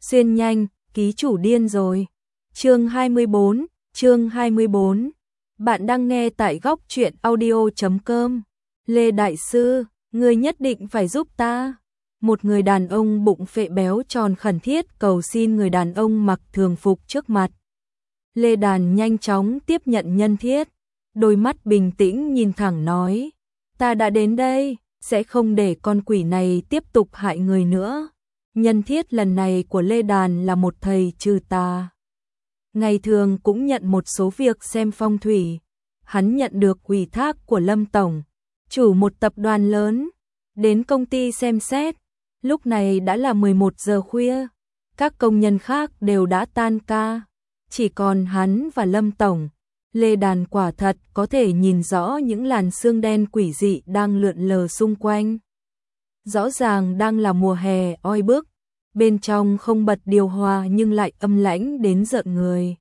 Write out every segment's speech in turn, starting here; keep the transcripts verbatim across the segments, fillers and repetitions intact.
Xuyên nhanh, ký chủ điên rồi. Chương hai mươi bốn, chương hai mươi bốn. Bạn đang nghe tại góc truyện audio chấm com. Lê Đại Sư, ngươi nhất định phải giúp ta. Một người đàn ông bụng phệ béo tròn khẩn thiết cầu xin người đàn ông mặc thường phục trước mặt. Lê Đàn nhanh chóng tiếp nhận nhân thiết, đôi mắt bình tĩnh nhìn thẳng nói, ta đã đến đây, sẽ không để con quỷ này tiếp tục hại người nữa. Nhân thiết lần này của Lê Đàn là một thầy trừ tà. Ngày thường cũng nhận một số việc xem phong thủy. Hắn nhận được ủy thác của Lâm Tổng, chủ một tập đoàn lớn, đến công ty xem xét. Lúc này đã là mười một giờ khuya, các công nhân khác đều đã tan ca, chỉ còn hắn và Lâm Tổng. Lê Đàn quả thật có thể nhìn rõ những làn sương đen quỷ dị đang lượn lờ xung quanh. Rõ ràng đang là mùa hè oi bức, bên trong không bật điều hòa nhưng lại âm lãnh đến rợn người.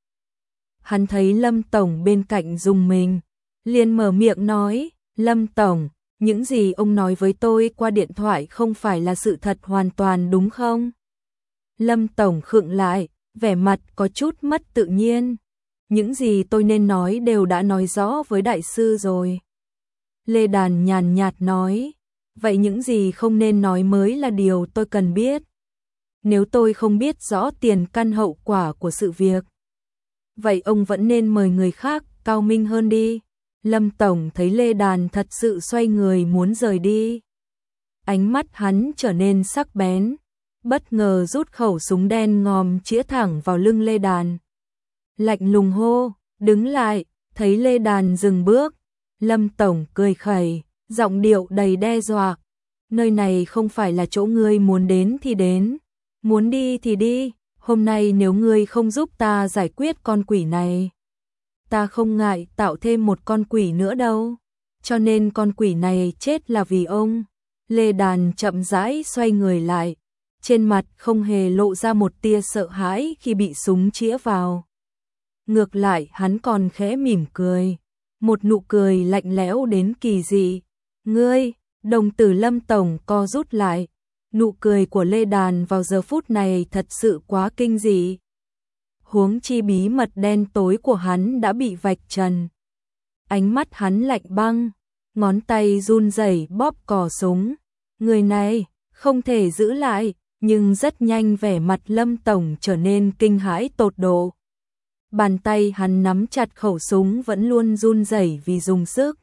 Hắn thấy Lâm Tổng bên cạnh rùng mình, liền mở miệng nói, Lâm Tổng, những gì ông nói với tôi qua điện thoại không phải là sự thật hoàn toàn đúng không? Lâm Tổng khựng lại, vẻ mặt có chút mất tự nhiên. Những gì tôi nên nói đều đã nói rõ với đại sư rồi. Lê Đàn nhàn nhạt nói, vậy những gì không nên nói mới là điều tôi cần biết. Nếu tôi không biết rõ tiền căn hậu quả của sự việc, vậy ông vẫn nên mời người khác cao minh hơn đi. Lâm Tổng thấy Lê Đàn thật sự xoay người muốn rời đi. Ánh mắt hắn trở nên sắc bén, bất ngờ rút khẩu súng đen ngòm chĩa thẳng vào lưng Lê Đàn. Lạnh lùng hô, đứng lại. Thấy Lê Đàn dừng bước, Lâm Tổng cười khẩy, giọng điệu đầy đe dọa. Nơi này không phải là chỗ ngươi muốn đến thì đến, muốn đi thì đi. Hôm nay nếu ngươi không giúp ta giải quyết con quỷ này, ta không ngại tạo thêm một con quỷ nữa đâu. Cho nên con quỷ này chết là vì ông. Lê Đàn chậm rãi xoay người lại, trên mặt không hề lộ ra một tia sợ hãi khi bị súng chĩa vào. Ngược lại hắn còn khẽ mỉm cười, một nụ cười lạnh lẽo đến kỳ dị. Ngươi, đồng tử Lâm Tổng co rút lại, nụ cười của Lê Đàn vào giờ phút này thật sự quá kinh dị. Huống chi bí mật đen tối của hắn đã bị vạch trần. Ánh mắt hắn lạnh băng, ngón tay run rẩy bóp cò súng. Người này không thể giữ lại, nhưng rất nhanh vẻ mặt Lâm Tổng trở nên kinh hãi tột độ. Bàn tay hắn nắm chặt khẩu súng vẫn luôn run rẩy vì dùng sức.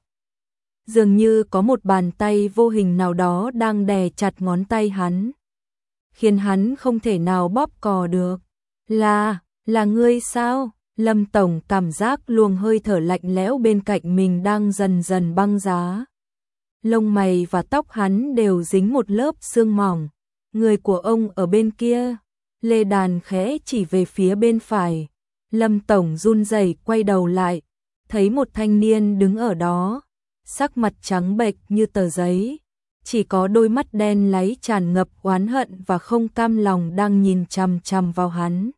Dường như có một bàn tay vô hình nào đó đang đè chặt ngón tay hắn, khiến hắn không thể nào bóp cò được. Là, là ngươi sao? Lâm Tổng cảm giác luồng hơi thở lạnh lẽo bên cạnh mình đang dần dần băng giá. Lông mày và tóc hắn đều dính một lớp sương mỏng. Người của ông ở bên kia. Lê Đàn khẽ chỉ về phía bên phải. Lâm Tổng run rẩy quay đầu lại, thấy một thanh niên đứng ở đó, sắc mặt trắng bệch như tờ giấy, chỉ có đôi mắt đen láy tràn ngập oán hận và không cam lòng đang nhìn chằm chằm vào hắn.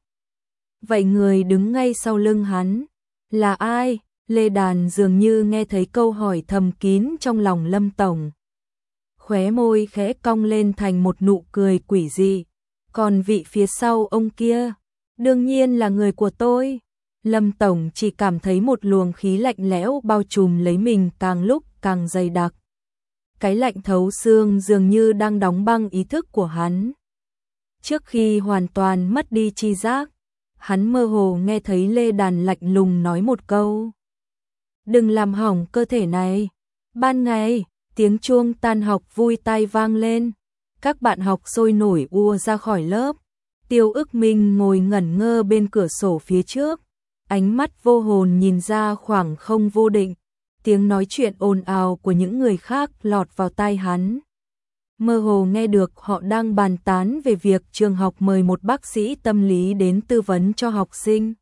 Vậy người đứng ngay sau lưng hắn là ai? Lê Đàn dường như nghe thấy câu hỏi thầm kín trong lòng Lâm Tổng. Khóe môi khẽ cong lên thành một nụ cười quỷ dị. Còn vị phía sau ông kia, đương nhiên là người của tôi. Lâm Tổng chỉ cảm thấy một luồng khí lạnh lẽo bao trùm lấy mình càng lúc càng dày đặc. Cái lạnh thấu xương dường như đang đóng băng ý thức của hắn. Trước khi hoàn toàn mất đi tri giác, hắn mơ hồ nghe thấy Lê Đàn lạnh lùng nói một câu. Đừng làm hỏng cơ thể này. Ban ngày, tiếng chuông tan học vui tai vang lên. Các bạn học sôi nổi ùa ra khỏi lớp. Tiêu Ức Minh ngồi ngẩn ngơ bên cửa sổ phía trước, ánh mắt vô hồn nhìn ra khoảng không vô định. Tiếng nói chuyện ồn ào của những người khác lọt vào tai hắn. Mơ hồ nghe được họ đang bàn tán về việc trường học mời một bác sĩ tâm lý đến tư vấn cho học sinh.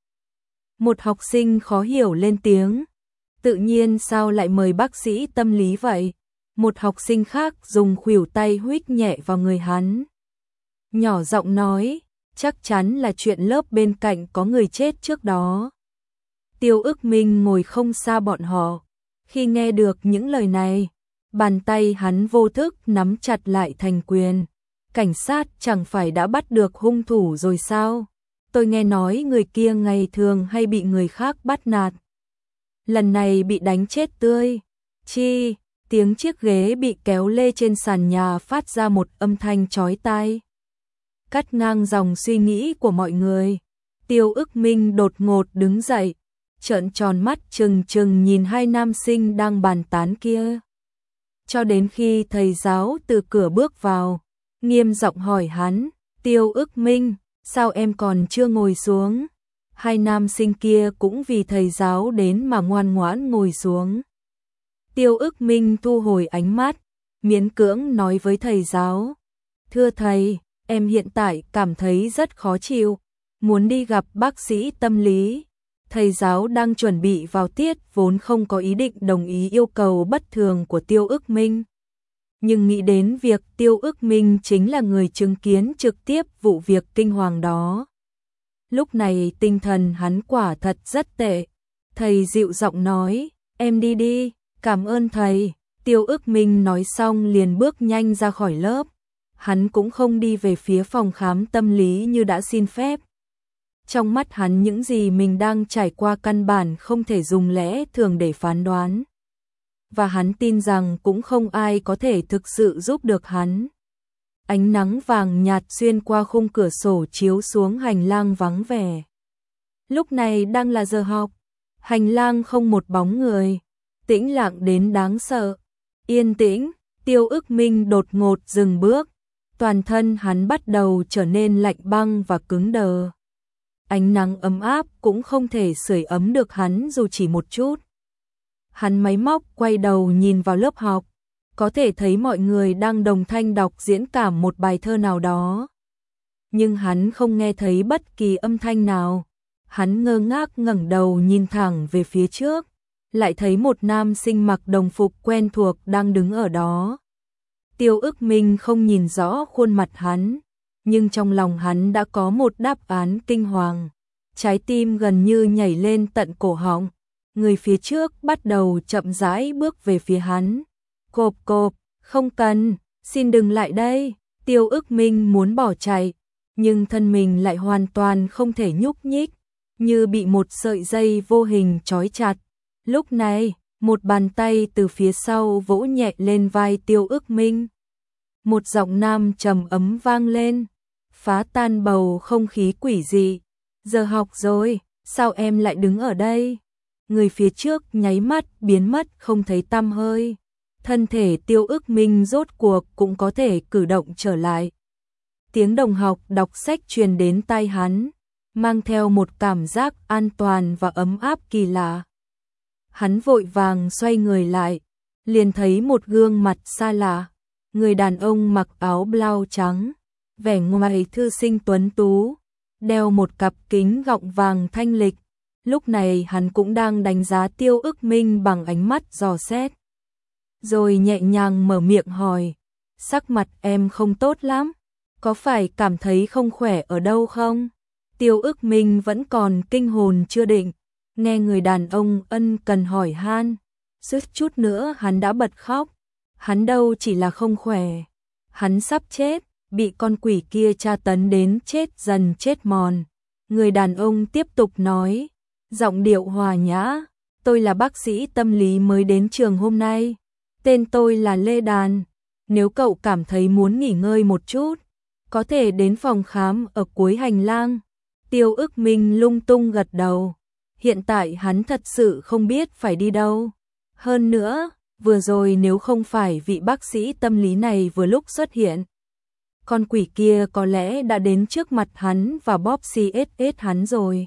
Một học sinh khó hiểu lên tiếng, tự nhiên sao lại mời bác sĩ tâm lý vậy? Một học sinh khác dùng khuỷu tay huých nhẹ vào người hắn, nhỏ giọng nói, chắc chắn là chuyện lớp bên cạnh có người chết trước đó. Tiêu Ức Minh ngồi không xa bọn họ, khi nghe được những lời này, bàn tay hắn vô thức nắm chặt lại thành quyền, cảnh sát chẳng phải đã bắt được hung thủ rồi sao? Tôi nghe nói người kia ngày thường hay bị người khác bắt nạt. Lần này bị đánh chết tươi. Chi, tiếng chiếc ghế bị kéo lê trên sàn nhà phát ra một âm thanh chói tai. Cắt ngang dòng suy nghĩ của mọi người. Tiêu Ức Minh đột ngột đứng dậy, trợn tròn mắt trừng trừng nhìn hai nam sinh đang bàn tán kia. Cho đến khi thầy giáo từ cửa bước vào, nghiêm giọng hỏi hắn, Tiêu Ức Minh, sao em còn chưa ngồi xuống? Hai nam sinh kia cũng vì thầy giáo đến mà ngoan ngoãn ngồi xuống. Tiêu Ức Minh thu hồi ánh mắt, miễn cưỡng nói với thầy giáo, thưa thầy, em hiện tại cảm thấy rất khó chịu, muốn đi gặp bác sĩ tâm lý. Thầy giáo đang chuẩn bị vào tiết vốn không có ý định đồng ý yêu cầu bất thường của Tiêu Ức Minh. Nhưng nghĩ đến việc Tiêu Ức Minh chính là người chứng kiến trực tiếp vụ việc kinh hoàng đó. Lúc này tinh thần hắn quả thật rất tệ. Thầy dịu giọng nói, em đi đi, cảm ơn thầy. Tiêu Ức Minh nói xong liền bước nhanh ra khỏi lớp. Hắn cũng không đi về phía phòng khám tâm lý như đã xin phép. Trong mắt hắn những gì mình đang trải qua căn bản không thể dùng lẽ thường để phán đoán. Và hắn tin rằng cũng không ai có thể thực sự giúp được hắn. Ánh nắng vàng nhạt xuyên qua khung cửa sổ chiếu xuống hành lang vắng vẻ. Lúc này đang là giờ học, hành lang không một bóng người, tĩnh lặng đến đáng sợ. Yên tĩnh, Tiêu Ức Minh đột ngột dừng bước, toàn thân hắn bắt đầu trở nên lạnh băng và cứng đờ. Ánh nắng ấm áp cũng không thể sưởi ấm được hắn dù chỉ một chút. Hắn máy móc quay đầu nhìn vào lớp học, có thể thấy mọi người đang đồng thanh đọc diễn cảm một bài thơ nào đó. Nhưng hắn không nghe thấy bất kỳ âm thanh nào. Hắn ngơ ngác ngẩng đầu nhìn thẳng về phía trước, lại thấy một nam sinh mặc đồng phục quen thuộc đang đứng ở đó. Tiêu Ức Minh không nhìn rõ khuôn mặt hắn, nhưng trong lòng hắn đã có một đáp án kinh hoàng. Trái tim gần như nhảy lên tận cổ họng. Người phía trước bắt đầu chậm rãi bước về phía hắn. Cộp cộp, không cần, xin đừng lại đây. Tiêu Ức Minh muốn bỏ chạy, nhưng thân mình lại hoàn toàn không thể nhúc nhích, như bị một sợi dây vô hình trói chặt. Lúc này, một bàn tay từ phía sau vỗ nhẹ lên vai Tiêu Ức Minh. Một giọng nam trầm ấm vang lên, phá tan bầu không khí quỷ dị. Giờ học rồi, sao em lại đứng ở đây? Người phía trước nháy mắt biến mất không thấy tăm hơi. Thân thể Tiêu Ức Minh rốt cuộc cũng có thể cử động trở lại. Tiếng đồng học đọc sách truyền đến tai hắn, mang theo một cảm giác an toàn và ấm áp kỳ lạ. Hắn vội vàng xoay người lại, liền thấy một gương mặt xa lạ. Người đàn ông mặc áo blau trắng, vẻ ngoài thư sinh tuấn tú, đeo một cặp kính gọng vàng thanh lịch. Lúc này hắn cũng đang đánh giá Tiêu Ức Minh bằng ánh mắt dò xét. Rồi nhẹ nhàng mở miệng hỏi, sắc mặt em không tốt lắm, có phải cảm thấy không khỏe ở đâu không? Tiêu Ức Minh vẫn còn kinh hồn chưa định, nghe người đàn ông ân cần hỏi han, suýt chút nữa hắn đã bật khóc. Hắn đâu chỉ là không khỏe, hắn sắp chết, bị con quỷ kia tra tấn đến chết dần chết mòn. Người đàn ông tiếp tục nói, giọng điệu hòa nhã, tôi là bác sĩ tâm lý mới đến trường hôm nay, tên tôi là Lê Đàn, nếu cậu cảm thấy muốn nghỉ ngơi một chút, có thể đến phòng khám ở cuối hành lang. Tiêu Ức Minh lung tung gật đầu, hiện tại hắn thật sự không biết phải đi đâu. Hơn nữa, vừa rồi nếu không phải vị bác sĩ tâm lý này vừa lúc xuất hiện, con quỷ kia có lẽ đã đến trước mặt hắn và bóp xê ét ét hắn rồi.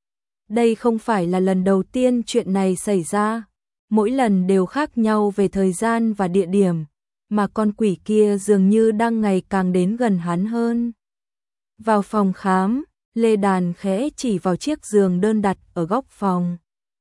Đây không phải là lần đầu tiên chuyện này xảy ra, mỗi lần đều khác nhau về thời gian và địa điểm, mà con quỷ kia dường như đang ngày càng đến gần hắn hơn. Vào phòng khám, Lê Đàn khẽ chỉ vào chiếc giường đơn đặt ở góc phòng.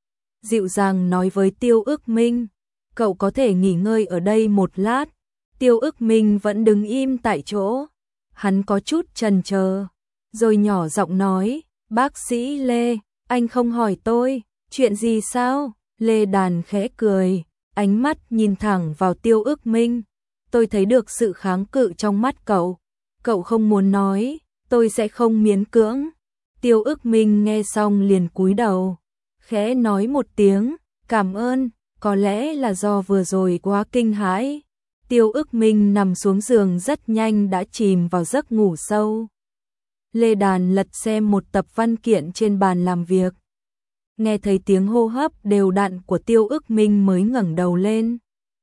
Dịu dàng nói với Tiêu Ức Minh, cậu có thể nghỉ ngơi ở đây một lát. Tiêu Ức Minh vẫn đứng im tại chỗ. Hắn có chút chần chờ, rồi nhỏ giọng nói, bác sĩ Lê, anh không hỏi tôi, chuyện gì sao? Lê Đàn khẽ cười, ánh mắt nhìn thẳng vào Tiêu Ức Minh. Tôi thấy được sự kháng cự trong mắt cậu. Cậu không muốn nói, tôi sẽ không miễn cưỡng. Tiêu Ức Minh nghe xong liền cúi đầu, khẽ nói một tiếng, cảm ơn, có lẽ là do vừa rồi quá kinh hãi. Tiêu Ức Minh nằm xuống giường rất nhanh đã chìm vào giấc ngủ sâu. Lê Đàn lật xem một tập văn kiện trên bàn làm việc. Nghe thấy tiếng hô hấp đều đặn của Tiêu Ức Minh mới ngẩng đầu lên.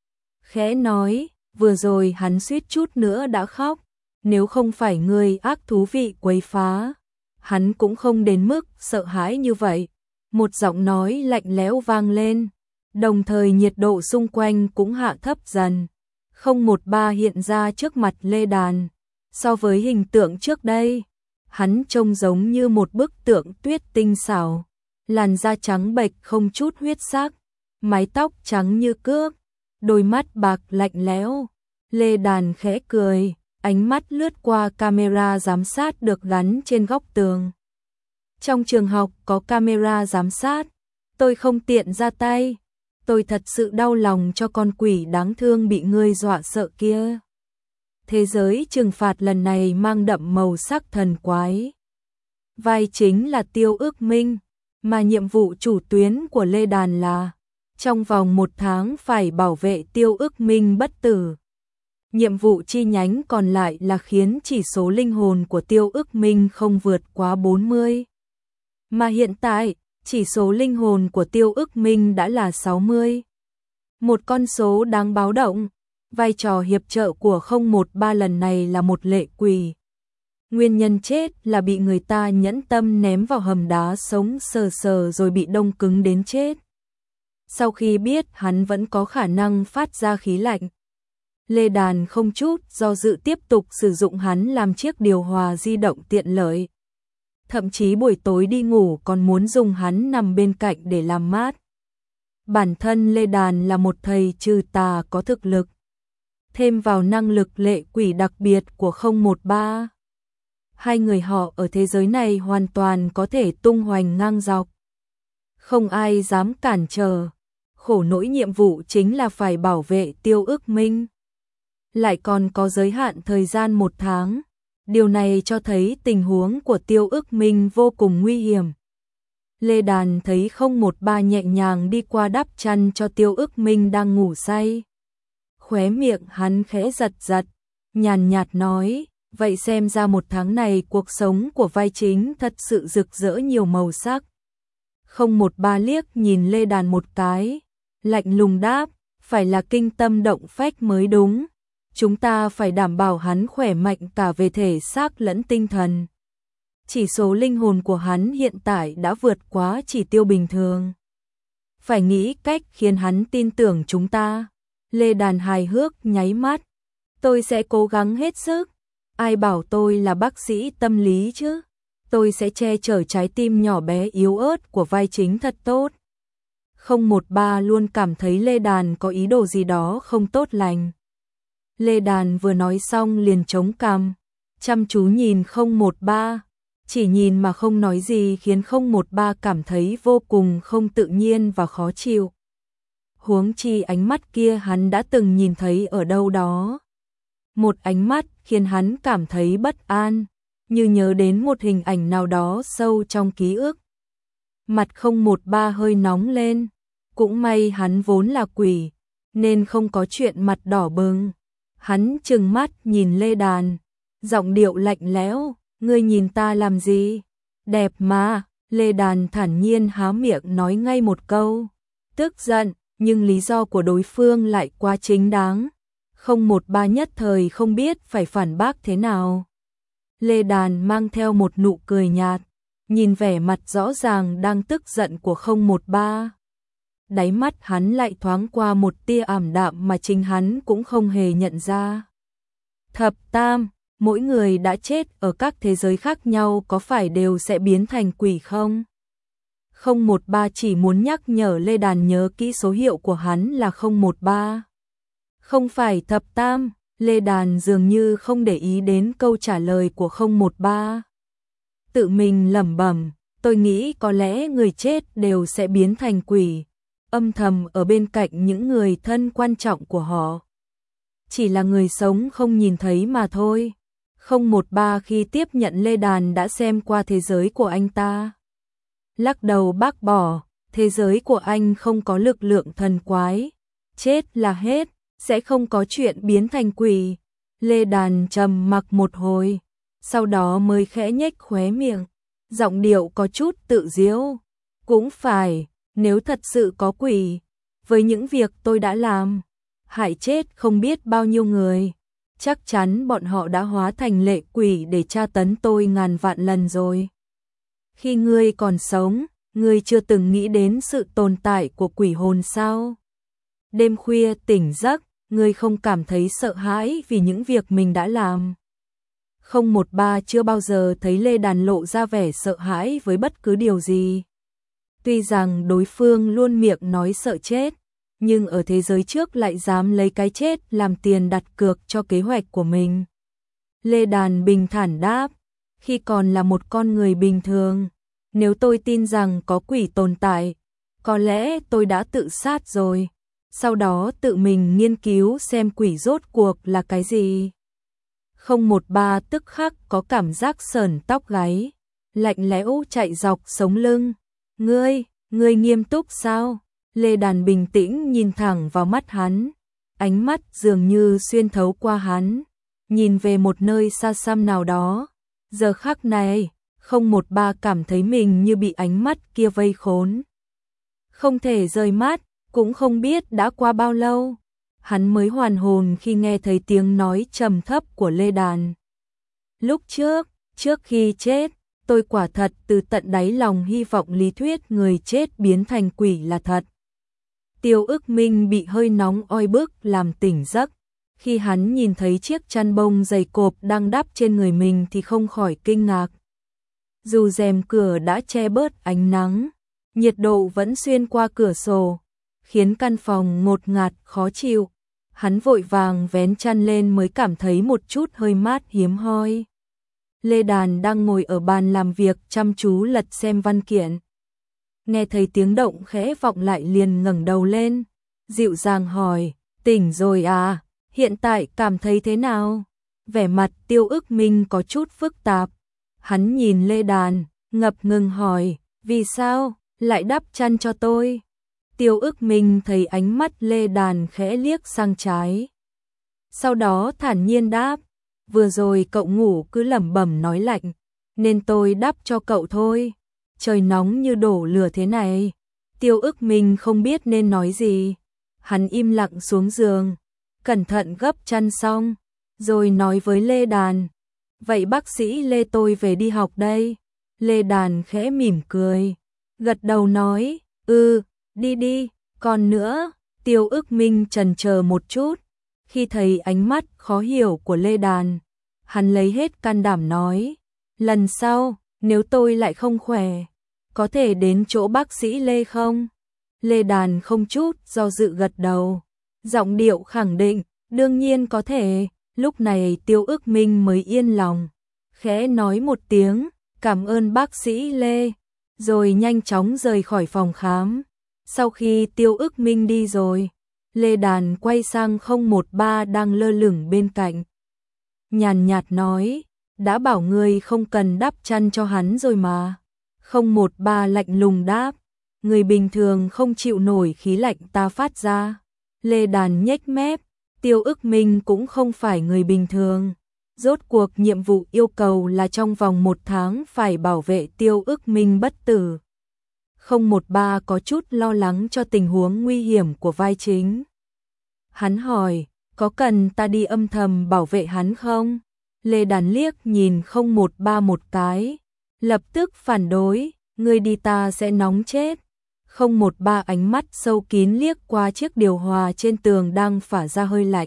Khẽ nói, vừa rồi hắn suýt chút nữa đã khóc, nếu không phải người ác thú vị quấy phá, hắn cũng không đến mức sợ hãi như vậy. Một giọng nói lạnh lẽo vang lên, đồng thời nhiệt độ xung quanh cũng hạ thấp dần. không một ba hiện ra trước mặt Lê Đàn. So với hình tượng trước đây, hắn trông giống như một bức tượng tuyết tinh xảo, làn da trắng bệch không chút huyết sắc, mái tóc trắng như cước, đôi mắt bạc lạnh lẽo. Lê Đàn khẽ cười, ánh mắt lướt qua camera giám sát được gắn trên góc tường. Trong trường học có camera giám sát, tôi không tiện ra tay. Tôi thật sự đau lòng cho con quỷ đáng thương bị ngươi dọa sợ kia. Thế giới trừng phạt lần này mang đậm màu sắc thần quái. Vai chính là Tiêu Ức Minh, mà nhiệm vụ chủ tuyến của Lê Đàn là trong vòng một tháng phải bảo vệ Tiêu Ức Minh bất tử. Nhiệm vụ chi nhánh còn lại là khiến chỉ số linh hồn của Tiêu Ức Minh không vượt quá bốn mươi. Mà hiện tại, chỉ số linh hồn của Tiêu Ức Minh đã là sáu mươi. Một con số đáng báo động. Vai trò hiệp trợ của không một ba lần này là một lệ quỷ. Nguyên nhân chết là bị người ta nhẫn tâm ném vào hầm đá sống sờ sờ rồi bị đông cứng đến chết. Sau khi biết hắn vẫn có khả năng phát ra khí lạnh, Lê Đàn không chút do dự tiếp tục sử dụng hắn làm chiếc điều hòa di động tiện lợi. Thậm chí buổi tối đi ngủ còn muốn dùng hắn nằm bên cạnh để làm mát. Bản thân Lê Đàn là một thầy trừ tà có thực lực, thêm vào năng lực lệ quỷ đặc biệt của không một ba. Hai người họ ở thế giới này hoàn toàn có thể tung hoành ngang dọc. Không ai dám cản trở. Khổ nỗi nhiệm vụ chính là phải bảo vệ Tiêu Ức Minh. Lại còn có giới hạn thời gian một tháng. Điều này cho thấy tình huống của Tiêu Ức Minh vô cùng nguy hiểm. Lê Đàn thấy không một ba nhẹ nhàng đi qua đắp chăn cho Tiêu Ức Minh đang ngủ say. Khóe miệng hắn khẽ giật giật, nhàn nhạt nói, vậy xem ra một tháng này cuộc sống của vai chính thật sự rực rỡ nhiều màu sắc. Không một ba liếc nhìn Lê Đàn một cái, lạnh lùng đáp, phải là kinh tâm động phách mới đúng. Chúng ta phải đảm bảo hắn khỏe mạnh cả về thể xác lẫn tinh thần. Chỉ số linh hồn của hắn hiện tại đã vượt quá chỉ tiêu bình thường. Phải nghĩ cách khiến hắn tin tưởng chúng ta. Lê Đàn hài hước nháy mắt. Tôi sẽ cố gắng hết sức. Ai bảo tôi là bác sĩ tâm lý chứ? Tôi sẽ che chở trái tim nhỏ bé yếu ớt của vai chính thật tốt. không một ba luôn cảm thấy Lê Đàn có ý đồ gì đó không tốt lành. Lê Đàn vừa nói xong liền chống cằm, chăm chú nhìn không một ba, chỉ nhìn mà không nói gì khiến không một ba cảm thấy vô cùng không tự nhiên và khó chịu. Huống chi ánh mắt kia hắn đã từng nhìn thấy ở đâu đó. Một ánh mắt khiến hắn cảm thấy bất an, như nhớ đến một hình ảnh nào đó sâu trong ký ức. Mặt không một ba hơi nóng lên, cũng may hắn vốn là quỷ, nên không có chuyện mặt đỏ bừng. Hắn trừng mắt nhìn Lê Đàn, giọng điệu lạnh lẽo, ngươi nhìn ta làm gì? Đẹp mà. Lê Đàn thản nhiên há miệng nói ngay một câu, tức giận, nhưng lý do của đối phương lại quá chính đáng. không một ba nhất thời không biết phải phản bác thế nào. Lê Đàn mang theo một nụ cười nhạt, nhìn vẻ mặt rõ ràng đang tức giận của không một ba. Đáy mắt hắn lại thoáng qua một tia ảm đạm mà chính hắn cũng không hề nhận ra. Thập Tam, mỗi người đã chết ở các thế giới khác nhau có phải đều sẽ biến thành quỷ không? không một ba chỉ muốn nhắc nhở Lê Đàn nhớ kỹ số hiệu của hắn là không một ba. Không phải Thập Tam. Lê Đàn dường như không để ý đến câu trả lời của không một ba. Tự mình lẩm bẩm, tôi nghĩ có lẽ người chết đều sẽ biến thành quỷ, âm thầm ở bên cạnh những người thân quan trọng của họ. Chỉ là người sống không nhìn thấy mà thôi. không một ba khi tiếp nhận Lê Đàn đã xem qua thế giới của anh ta. Lắc đầu bác bỏ, thế giới của anh không có lực lượng thần quái. Chết là hết, sẽ không có chuyện biến thành quỷ. Lê Đàn trầm mặc một hồi, sau đó mới khẽ nhếch khóe miệng, giọng điệu có chút tự giễu. Cũng phải, nếu thật sự có quỷ, với những việc tôi đã làm, hại chết không biết bao nhiêu người, chắc chắn bọn họ đã hóa thành lệ quỷ để tra tấn tôi ngàn vạn lần rồi. Khi ngươi còn sống, ngươi chưa từng nghĩ đến sự tồn tại của quỷ hồn sao? Đêm khuya tỉnh giấc, ngươi không cảm thấy sợ hãi vì những việc mình đã làm. Không một ba chưa bao giờ thấy Lê Đàn lộ ra vẻ sợ hãi với bất cứ điều gì. Tuy rằng đối phương luôn miệng nói sợ chết, nhưng ở thế giới trước lại dám lấy cái chết làm tiền đặt cược cho kế hoạch của mình. Lê Đàn bình thản đáp, khi còn là một con người bình thường, nếu tôi tin rằng có quỷ tồn tại, có lẽ tôi đã tự sát rồi, sau đó tự mình nghiên cứu xem quỷ rốt cuộc là cái gì. Không một ba tức khắc có cảm giác sởn tóc gáy, lạnh lẽo chạy dọc sống lưng. Ngươi, ngươi nghiêm túc sao? Lê Đàn bình tĩnh nhìn thẳng vào mắt hắn, ánh mắt dường như xuyên thấu qua hắn, nhìn về một nơi xa xăm nào đó. Giờ khắc này, không một ba cảm thấy mình như bị ánh mắt kia vây khốn. Không thể rời mắt, cũng không biết đã qua bao lâu, hắn mới hoàn hồn khi nghe thấy tiếng nói trầm thấp của Lê Đàn. Lúc trước, trước khi chết, tôi quả thật từ tận đáy lòng hy vọng lý thuyết người chết biến thành quỷ là thật. Tiêu Ức Minh bị hơi nóng oi bức làm tỉnh giấc. Khi hắn nhìn thấy chiếc chăn bông dày cộp đang đắp trên người mình thì không khỏi kinh ngạc. Dù rèm cửa đã che bớt ánh nắng, nhiệt độ vẫn xuyên qua cửa sổ, khiến căn phòng ngột ngạt khó chịu. Hắn vội vàng vén chăn lên mới cảm thấy một chút hơi mát hiếm hoi. Lê Đàn đang ngồi ở bàn làm việc chăm chú lật xem văn kiện. Nghe thấy tiếng động khẽ vọng lại liền ngẩng đầu lên, dịu dàng hỏi, tỉnh rồi à, hiện tại cảm thấy thế nào? Vẻ mặt Tiêu Ức Minh có chút phức tạp. Hắn nhìn Lê Đàn, ngập ngừng hỏi, vì sao, lại đắp chăn cho tôi? Tiêu Ức Minh thấy ánh mắt Lê Đàn khẽ liếc sang trái. Sau đó thản nhiên đáp, vừa rồi cậu ngủ cứ lẩm bẩm nói lạnh, nên tôi đắp cho cậu thôi. Trời nóng như đổ lửa thế này. Tiêu Ức Minh không biết nên nói gì. Hắn im lặng xuống giường, cẩn thận gấp chăn xong, rồi nói với Lê Đàn, vậy bác sĩ Lê tôi về đi học đây. Lê Đàn khẽ mỉm cười, gật đầu nói, ừ, đi đi. Còn nữa, Tiêu Ức Minh chần chờ một chút, khi thấy ánh mắt khó hiểu của Lê Đàn, hắn lấy hết can đảm nói, lần sau, nếu tôi lại không khỏe, có thể đến chỗ bác sĩ Lê không? Lê Đàn không chút do dự gật đầu, giọng điệu khẳng định, đương nhiên có thể. Lúc này Tiêu Ức Minh mới yên lòng, khẽ nói một tiếng, cảm ơn bác sĩ Lê, rồi nhanh chóng rời khỏi phòng khám. Sau khi Tiêu Ức Minh đi rồi, Lê Đàn quay sang không một ba đang lơ lửng bên cạnh. Nhàn nhạt nói, đã bảo ngươi không cần đắp chăn cho hắn rồi mà. Không một ba lạnh lùng đáp, người bình thường không chịu nổi khí lạnh ta phát ra. Lê Đàn nhếch mép, Tiêu Ức Minh cũng không phải người bình thường. Rốt cuộc nhiệm vụ yêu cầu là trong vòng một tháng phải bảo vệ Tiêu Ức Minh bất tử. Không một ba có chút lo lắng cho tình huống nguy hiểm của vai chính. Hắn hỏi, có cần ta đi âm thầm bảo vệ hắn không? Lê Đàn liếc nhìn không một ba một cái, lập tức phản đối, ngươi đi ta sẽ nóng chết. Không một ba ánh mắt sâu kín liếc qua chiếc điều hòa trên tường đang phả ra hơi lạnh.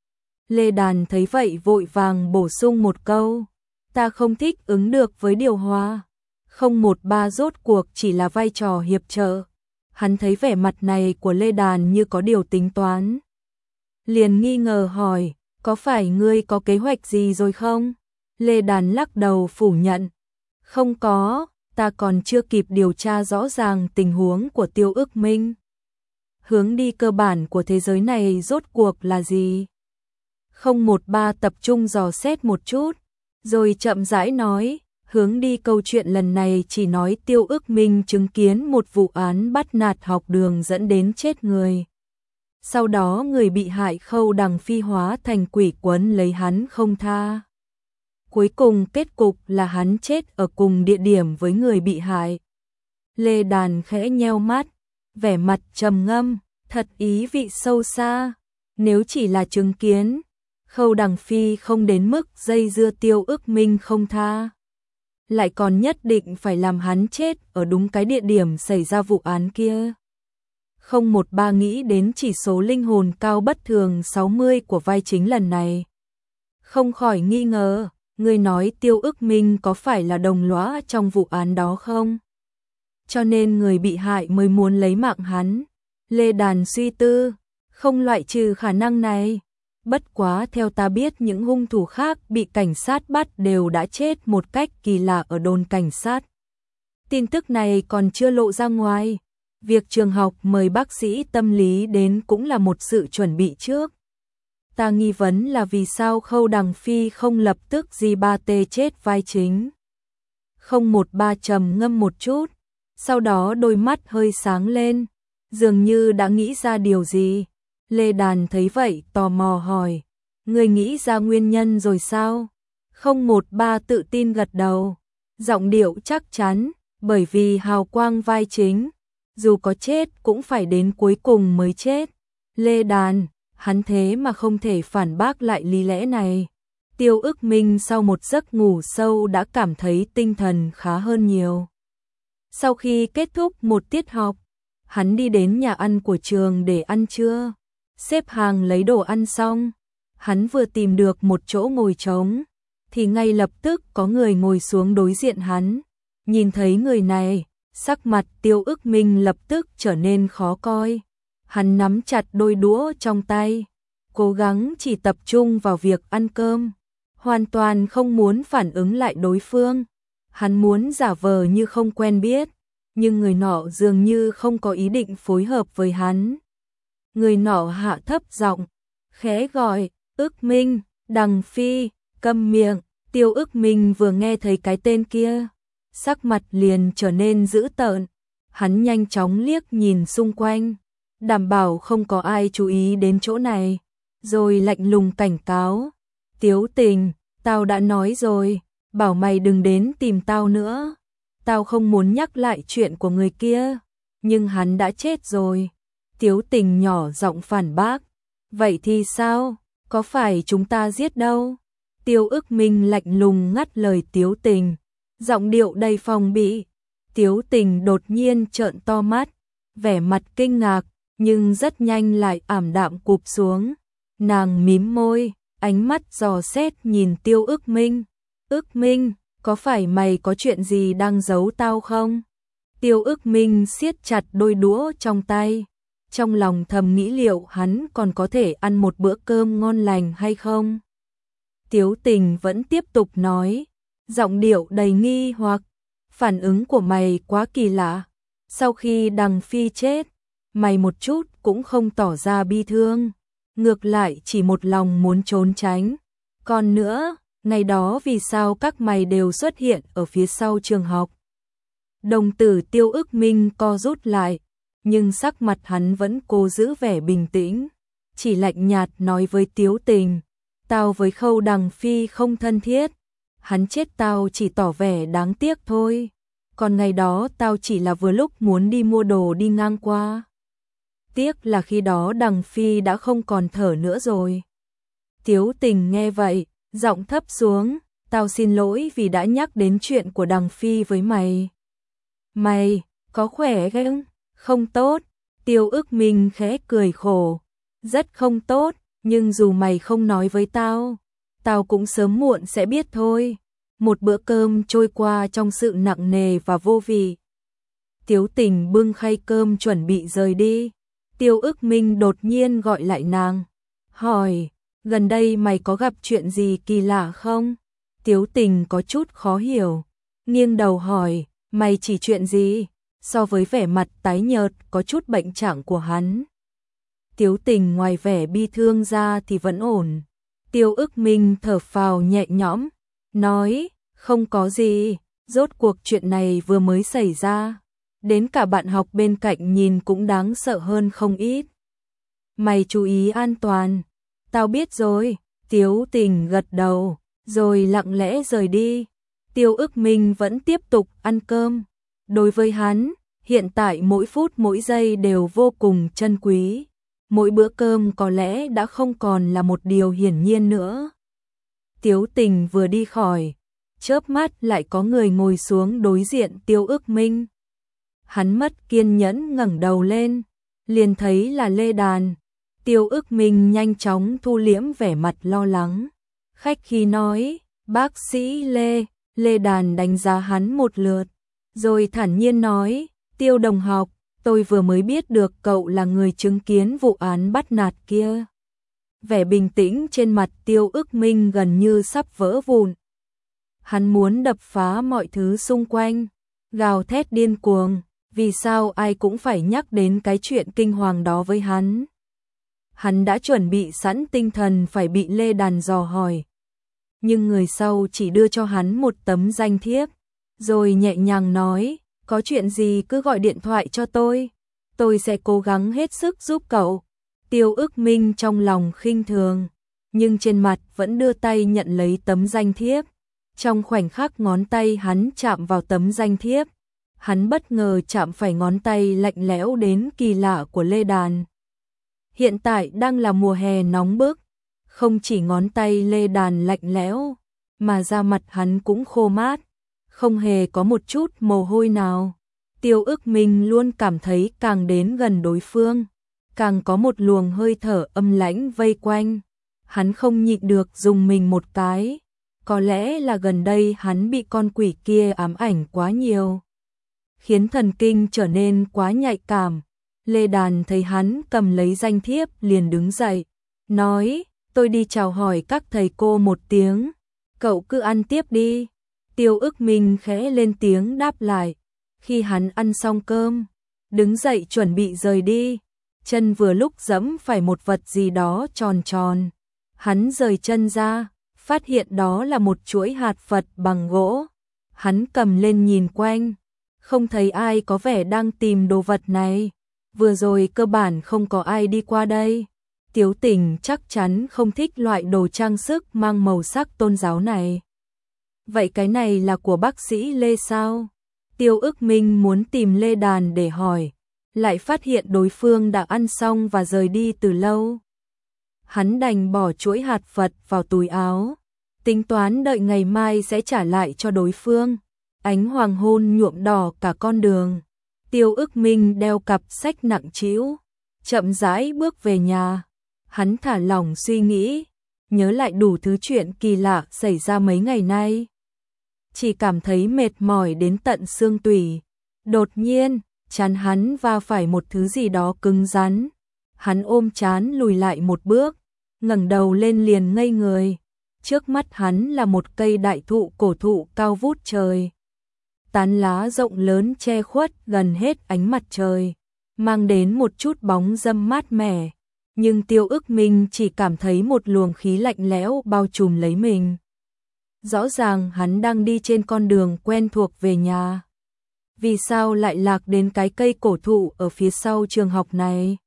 Lê Đàn thấy vậy vội vàng bổ sung một câu, ta không thích ứng được với điều hòa. Không một ba rốt cuộc chỉ là vai trò hiệp trợ. Hắn thấy vẻ mặt này của Lê Đàn như có điều tính toán, liền nghi ngờ hỏi, có phải ngươi có kế hoạch gì rồi không? Lê Đàn lắc đầu phủ nhận, không có, ta còn chưa kịp điều tra rõ ràng tình huống của Tiêu Ức Minh. Hướng đi cơ bản của thế giới này rốt cuộc là gì? Không một ba tập trung dò xét một chút, rồi chậm rãi nói, hướng đi câu chuyện lần này chỉ nói Tiêu Ức Minh chứng kiến một vụ án bắt nạt học đường dẫn đến chết người. Sau đó người bị hại Khâu Đằng Phi hóa thành quỷ quấn lấy hắn không tha. Cuối cùng kết cục là hắn chết ở cùng địa điểm với người bị hại. Lê Đàn khẽ nheo mắt, vẻ mặt trầm ngâm, thật ý vị sâu xa. Nếu chỉ là chứng kiến, Khâu Đằng Phi không đến mức dây dưa Tiêu Ức Minh không tha. Lại còn nhất định phải làm hắn chết ở đúng cái địa điểm xảy ra vụ án kia. Không một ba nghĩ đến chỉ số linh hồn cao bất thường sáu mươi của vai chính lần này. Không khỏi nghi ngờ, người nói Tiêu Ức Minh có phải là đồng lõa trong vụ án đó không? Cho nên người bị hại mới muốn lấy mạng hắn. Lê Đàn suy tư, không loại trừ khả năng này. Bất quá theo ta biết những hung thủ khác bị cảnh sát bắt đều đã chết một cách kỳ lạ ở đồn cảnh sát. Tin tức này còn chưa lộ ra ngoài. Việc trường học mời bác sĩ tâm lý đến cũng là một sự chuẩn bị trước. Ta nghi vấn là vì sao Khâu Đằng Phi không lập tức di ba tê chết vai chính. Không một ba trầm ngâm một chút, sau đó đôi mắt hơi sáng lên, dường như đã nghĩ ra điều gì. Lê Đàn thấy vậy tò mò hỏi, người nghĩ ra nguyên nhân rồi sao? Không một ba tự tin gật đầu, giọng điệu chắc chắn, bởi vì hào quang vai chính, dù có chết cũng phải đến cuối cùng mới chết. Lê Đàn, hắn thế mà không thể phản bác lại lý lẽ này. Tiêu Ức Minh sau một giấc ngủ sâu đã cảm thấy tinh thần khá hơn nhiều. Sau khi kết thúc một tiết học, hắn đi đến nhà ăn của trường để ăn trưa. Xếp hàng lấy đồ ăn xong, hắn vừa tìm được một chỗ ngồi trống, thì ngay lập tức có người ngồi xuống đối diện hắn. Nhìn thấy người này, sắc mặt Tiêu Ức Minh lập tức trở nên khó coi. Hắn nắm chặt đôi đũa trong tay, cố gắng chỉ tập trung vào việc ăn cơm, hoàn toàn không muốn phản ứng lại đối phương. Hắn muốn giả vờ như không quen biết, nhưng người nọ dường như không có ý định phối hợp với hắn. Người nọ hạ thấp giọng, khẽ gọi, Ức Minh, Đằng Phi, câm miệng. Tiêu Ức Minh vừa nghe thấy cái tên kia, sắc mặt liền trở nên dữ tợn. Hắn nhanh chóng liếc nhìn xung quanh, đảm bảo không có ai chú ý đến chỗ này, rồi lạnh lùng cảnh cáo, Tiếu Tình, tao đã nói rồi, bảo mày đừng đến tìm tao nữa. Tao không muốn nhắc lại chuyện của người kia, nhưng hắn đã chết rồi. Tiếu Tình nhỏ giọng phản bác, vậy thì sao, có phải chúng ta giết đâu? Tiêu Ức Minh lạnh lùng ngắt lời Tiếu Tình, giọng điệu đầy phòng bị. Tiếu Tình đột nhiên trợn to mắt, vẻ mặt kinh ngạc, nhưng rất nhanh lại ảm đạm cụp xuống. Nàng mím môi, ánh mắt dò xét nhìn Tiêu Ức Minh. Ức Minh, có phải mày có chuyện gì đang giấu tao không? Tiêu Ức Minh siết chặt đôi đũa trong tay, trong lòng thầm nghĩ liệu hắn còn có thể ăn một bữa cơm ngon lành hay không. Tiếu Tình vẫn tiếp tục nói, giọng điệu đầy nghi hoặc, phản ứng của mày quá kỳ lạ. Sau khi Đằng Phi chết, mày một chút cũng không tỏ ra bi thương, ngược lại chỉ một lòng muốn trốn tránh. Còn nữa, ngày đó vì sao các mày đều xuất hiện ở phía sau trường học? Đồng tử Tiêu Ức Minh co rút lại, nhưng sắc mặt hắn vẫn cố giữ vẻ bình tĩnh, chỉ lạnh nhạt nói với Tiếu Tình, tao với Khâu Đằng Phi không thân thiết, hắn chết tao chỉ tỏ vẻ đáng tiếc thôi, còn ngày đó tao chỉ là vừa lúc muốn đi mua đồ đi ngang qua. Tiếc là khi đó Đằng Phi đã không còn thở nữa rồi. Tiếu Tình nghe vậy, giọng thấp xuống, tao xin lỗi vì đã nhắc đến chuyện của Đằng Phi với mày. Mày, có khỏe không? Không tốt. Tiêu Ức Minh khẽ cười khổ, rất không tốt, nhưng dù mày không nói với tao, tao cũng sớm muộn sẽ biết thôi. Một bữa cơm trôi qua trong sự nặng nề và vô vị. Tiếu Tình bưng khay cơm chuẩn bị rời đi. Tiêu Ức Minh đột nhiên gọi lại nàng, hỏi, gần đây mày có gặp chuyện gì kỳ lạ không? Tiếu Tình có chút khó hiểu, nghiêng đầu hỏi, mày chỉ chuyện gì? So với vẻ mặt tái nhợt có chút bệnh trạng của hắn, Tiếu Tình ngoài vẻ bi thương ra thì vẫn ổn. Tiêu Ức Minh thở phào nhẹ nhõm, nói, không có gì, rốt cuộc chuyện này vừa mới xảy ra, đến cả bạn học bên cạnh nhìn cũng đáng sợ hơn không ít. Mày chú ý an toàn. Tao biết rồi, Tiếu Tình gật đầu, rồi lặng lẽ rời đi. Tiêu Ức Minh vẫn tiếp tục ăn cơm. Đối với hắn, hiện tại mỗi phút mỗi giây đều vô cùng trân quý. Mỗi bữa cơm có lẽ đã không còn là một điều hiển nhiên nữa. Tiếu Tình vừa đi khỏi, chớp mắt lại có người ngồi xuống đối diện Tiêu Ức Minh. Hắn mất kiên nhẫn ngẩng đầu lên, liền thấy là Lê Đàn. Tiêu Ức Minh nhanh chóng thu liễm vẻ mặt lo lắng. Khách khí nói, bác sĩ Lê, Lê Đàn đánh giá hắn một lượt, rồi thản nhiên nói, Tiêu đồng học, tôi vừa mới biết được cậu là người chứng kiến vụ án bắt nạt kia. Vẻ bình tĩnh trên mặt Tiêu Ức Minh gần như sắp vỡ vụn. Hắn muốn đập phá mọi thứ xung quanh, gào thét điên cuồng, vì sao ai cũng phải nhắc đến cái chuyện kinh hoàng đó với hắn. Hắn đã chuẩn bị sẵn tinh thần phải bị Lê Đàn dò hỏi. Nhưng người sau chỉ đưa cho hắn một tấm danh thiếp, rồi nhẹ nhàng nói, có chuyện gì cứ gọi điện thoại cho tôi, tôi sẽ cố gắng hết sức giúp cậu. Tiêu Ức Minh trong lòng khinh thường, nhưng trên mặt vẫn đưa tay nhận lấy tấm danh thiếp. Trong khoảnh khắc ngón tay hắn chạm vào tấm danh thiếp, hắn bất ngờ chạm phải ngón tay lạnh lẽo đến kỳ lạ của Lê Đàn. Hiện tại đang là mùa hè nóng bức, không chỉ ngón tay Lê Đàn lạnh lẽo, mà da mặt hắn cũng khô mát, không hề có một chút mồ hôi nào. Tiêu Ức Minh luôn cảm thấy càng đến gần đối phương, càng có một luồng hơi thở âm lãnh vây quanh. Hắn không nhịn được dùng mình một cái, có lẽ là gần đây hắn bị con quỷ kia ám ảnh quá nhiều, khiến thần kinh trở nên quá nhạy cảm. Lê Đàn thấy hắn cầm lấy danh thiếp liền đứng dậy, nói, tôi đi chào hỏi các thầy cô một tiếng, cậu cứ ăn tiếp đi. Tiêu Ức Minh khẽ lên tiếng đáp lại. Khi hắn ăn xong cơm, đứng dậy chuẩn bị rời đi, chân vừa lúc giẫm phải một vật gì đó tròn tròn. Hắn rời chân ra, phát hiện đó là một chuỗi hạt Phật bằng gỗ. Hắn cầm lên nhìn quanh, không thấy ai có vẻ đang tìm đồ vật này. Vừa rồi cơ bản không có ai đi qua đây. Tiếu Tình chắc chắn không thích loại đồ trang sức mang màu sắc tôn giáo này. Vậy cái này là của bác sĩ Lê sao? Tiêu Ức Minh muốn tìm Lê Đàn để hỏi, lại phát hiện đối phương đã ăn xong và rời đi từ lâu. Hắn đành bỏ chuỗi hạt Phật vào túi áo, tính toán đợi ngày mai sẽ trả lại cho đối phương. Ánh hoàng hôn nhuộm đỏ cả con đường. Tiêu Ức Minh đeo cặp sách nặng trĩu, chậm rãi bước về nhà. Hắn thả lỏng suy nghĩ, nhớ lại đủ thứ chuyện kỳ lạ xảy ra mấy ngày nay. Chỉ cảm thấy mệt mỏi đến tận xương tủy. Đột nhiên, trán hắn va phải một thứ gì đó cứng rắn. Hắn ôm trán lùi lại một bước, ngẩng đầu lên liền ngây người. Trước mắt hắn là một cây đại thụ cổ thụ cao vút trời. Tán lá rộng lớn che khuất gần hết ánh mặt trời, mang đến một chút bóng râm mát mẻ. Nhưng Tiêu Ức Minh chỉ cảm thấy một luồng khí lạnh lẽo bao trùm lấy mình. Rõ ràng hắn đang đi trên con đường quen thuộc về nhà. Vì sao lại lạc đến cái cây cổ thụ ở phía sau trường học này?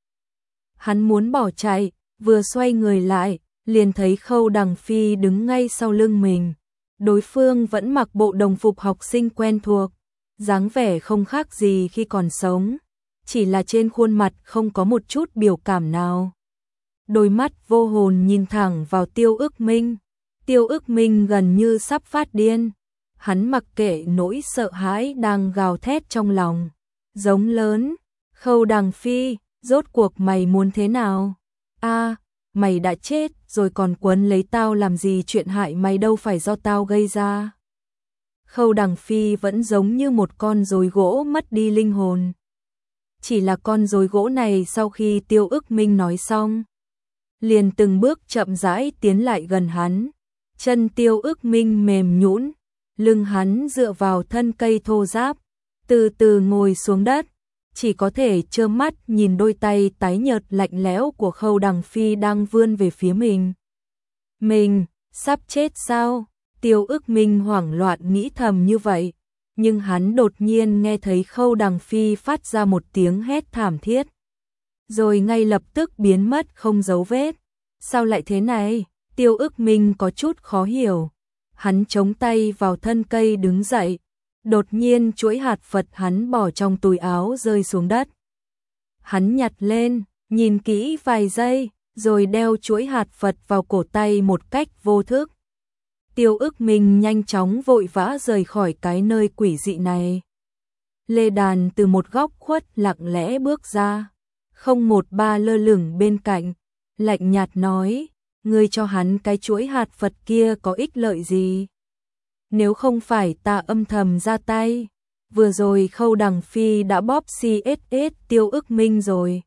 Hắn muốn bỏ chạy, vừa xoay người lại, liền thấy Khâu Đằng Phi đứng ngay sau lưng mình. Đối phương vẫn mặc bộ đồng phục học sinh quen thuộc, dáng vẻ không khác gì khi còn sống, chỉ là trên khuôn mặt không có một chút biểu cảm nào. Đôi mắt vô hồn nhìn thẳng vào Tiêu Ức Minh. Tiêu Ức Minh gần như sắp phát điên. Hắn mặc kệ nỗi sợ hãi đang gào thét trong lòng, giống lớn, Khâu Đằng Phi, rốt cuộc mày muốn thế nào? A, mày đã chết rồi còn quấn lấy tao làm gì, chuyện hại mày đâu phải do tao gây ra. Khâu Đằng Phi vẫn giống như một con rối gỗ mất đi linh hồn. Chỉ là con rối gỗ này sau khi Tiêu Ức Minh nói xong, liền từng bước chậm rãi tiến lại gần hắn. Chân Tiêu Ức Minh mềm nhũn, lưng hắn dựa vào thân cây thô ráp, từ từ ngồi xuống đất, chỉ có thể trơ mắt nhìn đôi tay tái nhợt lạnh lẽo của Khâu Đằng Phi đang vươn về phía mình. Mình, sắp chết sao? Tiêu Ức Minh hoảng loạn nghĩ thầm như vậy, nhưng hắn đột nhiên nghe thấy Khâu Đằng Phi phát ra một tiếng hét thảm thiết, rồi ngay lập tức biến mất không dấu vết. Sao lại thế này? Tiêu Ức Minh có chút khó hiểu. Hắn chống tay vào thân cây đứng dậy, đột nhiên chuỗi hạt Phật hắn bỏ trong túi áo rơi xuống đất. Hắn nhặt lên, nhìn kỹ vài giây, rồi đeo chuỗi hạt Phật vào cổ tay một cách vô thức. Tiêu Ức Minh nhanh chóng vội vã rời khỏi cái nơi quỷ dị này. Lê Đàn từ một góc khuất lặng lẽ bước ra, không một ba lơ lửng bên cạnh, lạnh nhạt nói, ngươi cho hắn cái chuỗi hạt Phật kia có ích lợi gì? Nếu không phải ta âm thầm ra tay, vừa rồi Khâu Đằng Phi đã bóp xê ét ét Tiêu Ức Minh rồi.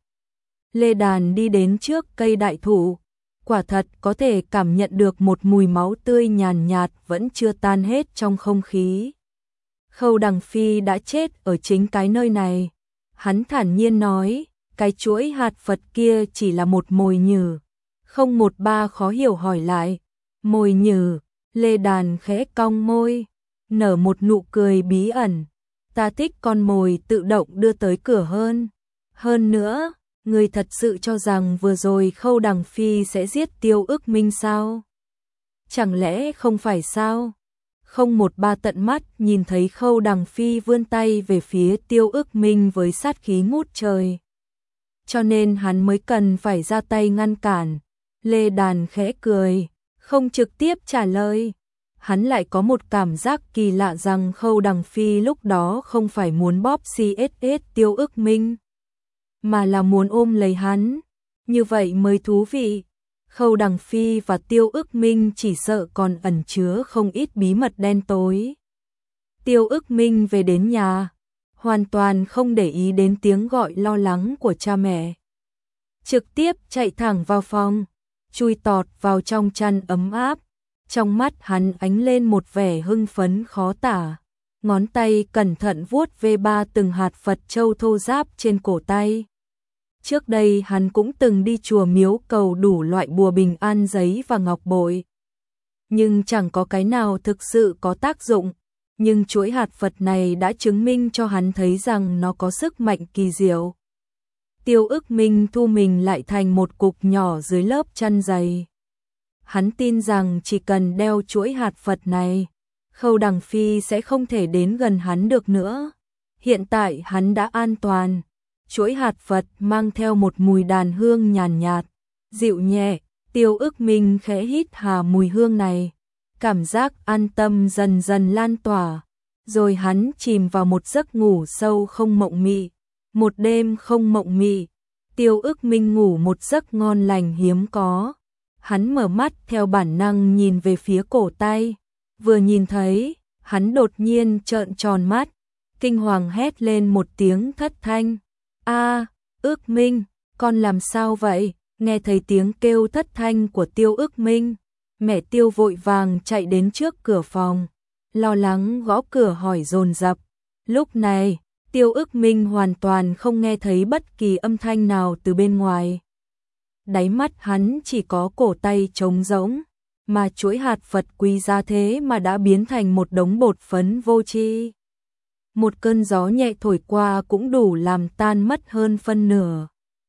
Lê Đàn đi đến trước cây đại thụ, quả thật có thể cảm nhận được một mùi máu tươi nhàn nhạt vẫn chưa tan hết trong không khí. Khâu Đằng Phi đã chết ở chính cái nơi này. Hắn thản nhiên nói, cái chuỗi hạt Phật kia chỉ là một mồi nhử. Không một ba khó hiểu hỏi lại, mồi nhử? Lê Đàn khẽ cong môi, nở một nụ cười bí ẩn. Ta thích con mồi tự động đưa tới cửa hơn. Hơn nữa, ngươi thật sự cho rằng vừa rồi Khâu Đằng Phi sẽ giết Tiêu Ức Minh sao? Chẳng lẽ không phải sao? Không một ba tận mắt nhìn thấy Khâu Đằng Phi vươn tay về phía Tiêu Ức Minh với sát khí ngút trời. Cho nên hắn mới cần phải ra tay ngăn cản. Lê Đàn khẽ cười, không trực tiếp trả lời. Hắn lại có một cảm giác kỳ lạ rằng Khâu Đằng Phi lúc đó không phải muốn bóp xê ét ét Tiêu Ức Minh, mà là muốn ôm lấy hắn. Như vậy mới thú vị. Khâu Đằng Phi và Tiêu Ức Minh chỉ sợ còn ẩn chứa không ít bí mật đen tối. Tiêu Ức Minh về đến nhà, hoàn toàn không để ý đến tiếng gọi lo lắng của cha mẹ. Trực tiếp chạy thẳng vào phòng, chui tọt vào trong chăn ấm áp. Trong mắt hắn ánh lên một vẻ hưng phấn khó tả. Ngón tay cẩn thận vuốt ve ba từng hạt Phật châu thô ráp trên cổ tay. Trước đây hắn cũng từng đi chùa miếu cầu đủ loại bùa bình an giấy và ngọc bội, nhưng chẳng có cái nào thực sự có tác dụng. Nhưng chuỗi hạt Phật này đã chứng minh cho hắn thấy rằng nó có sức mạnh kỳ diệu. Tiêu Ức Minh thu mình lại thành một cục nhỏ dưới lớp chăn dày. Hắn tin rằng chỉ cần đeo chuỗi hạt Phật này, Khâu Đằng Phi sẽ không thể đến gần hắn được nữa. Hiện tại hắn đã an toàn. Chuỗi hạt Phật mang theo một mùi đàn hương nhàn nhạt, dịu nhẹ. Tiêu Ức Minh khẽ hít hà mùi hương này, cảm giác an tâm dần dần lan tỏa, rồi hắn chìm vào một giấc ngủ sâu không mộng mị. Một đêm không mộng mị, Tiêu Ức Minh ngủ một giấc ngon lành hiếm có. Hắn mở mắt theo bản năng nhìn về phía cổ tay, vừa nhìn thấy, hắn đột nhiên trợn tròn mắt, kinh hoàng hét lên một tiếng thất thanh. A, Ức Minh, con làm sao vậy? Nghe thấy tiếng kêu thất thanh của Tiêu Ức Minh, mẹ Tiêu vội vàng chạy đến trước cửa phòng, lo lắng gõ cửa hỏi dồn dập. Lúc này, Tiêu Ức Minh hoàn toàn không nghe thấy bất kỳ âm thanh nào từ bên ngoài. Đáy mắt hắn chỉ có cổ tay trống rỗng, mà chuỗi hạt Phật quý giá thế mà đã biến thành một đống bột phấn vô tri. Một cơn gió nhẹ thổi qua cũng đủ làm tan mất hơn phân nửa.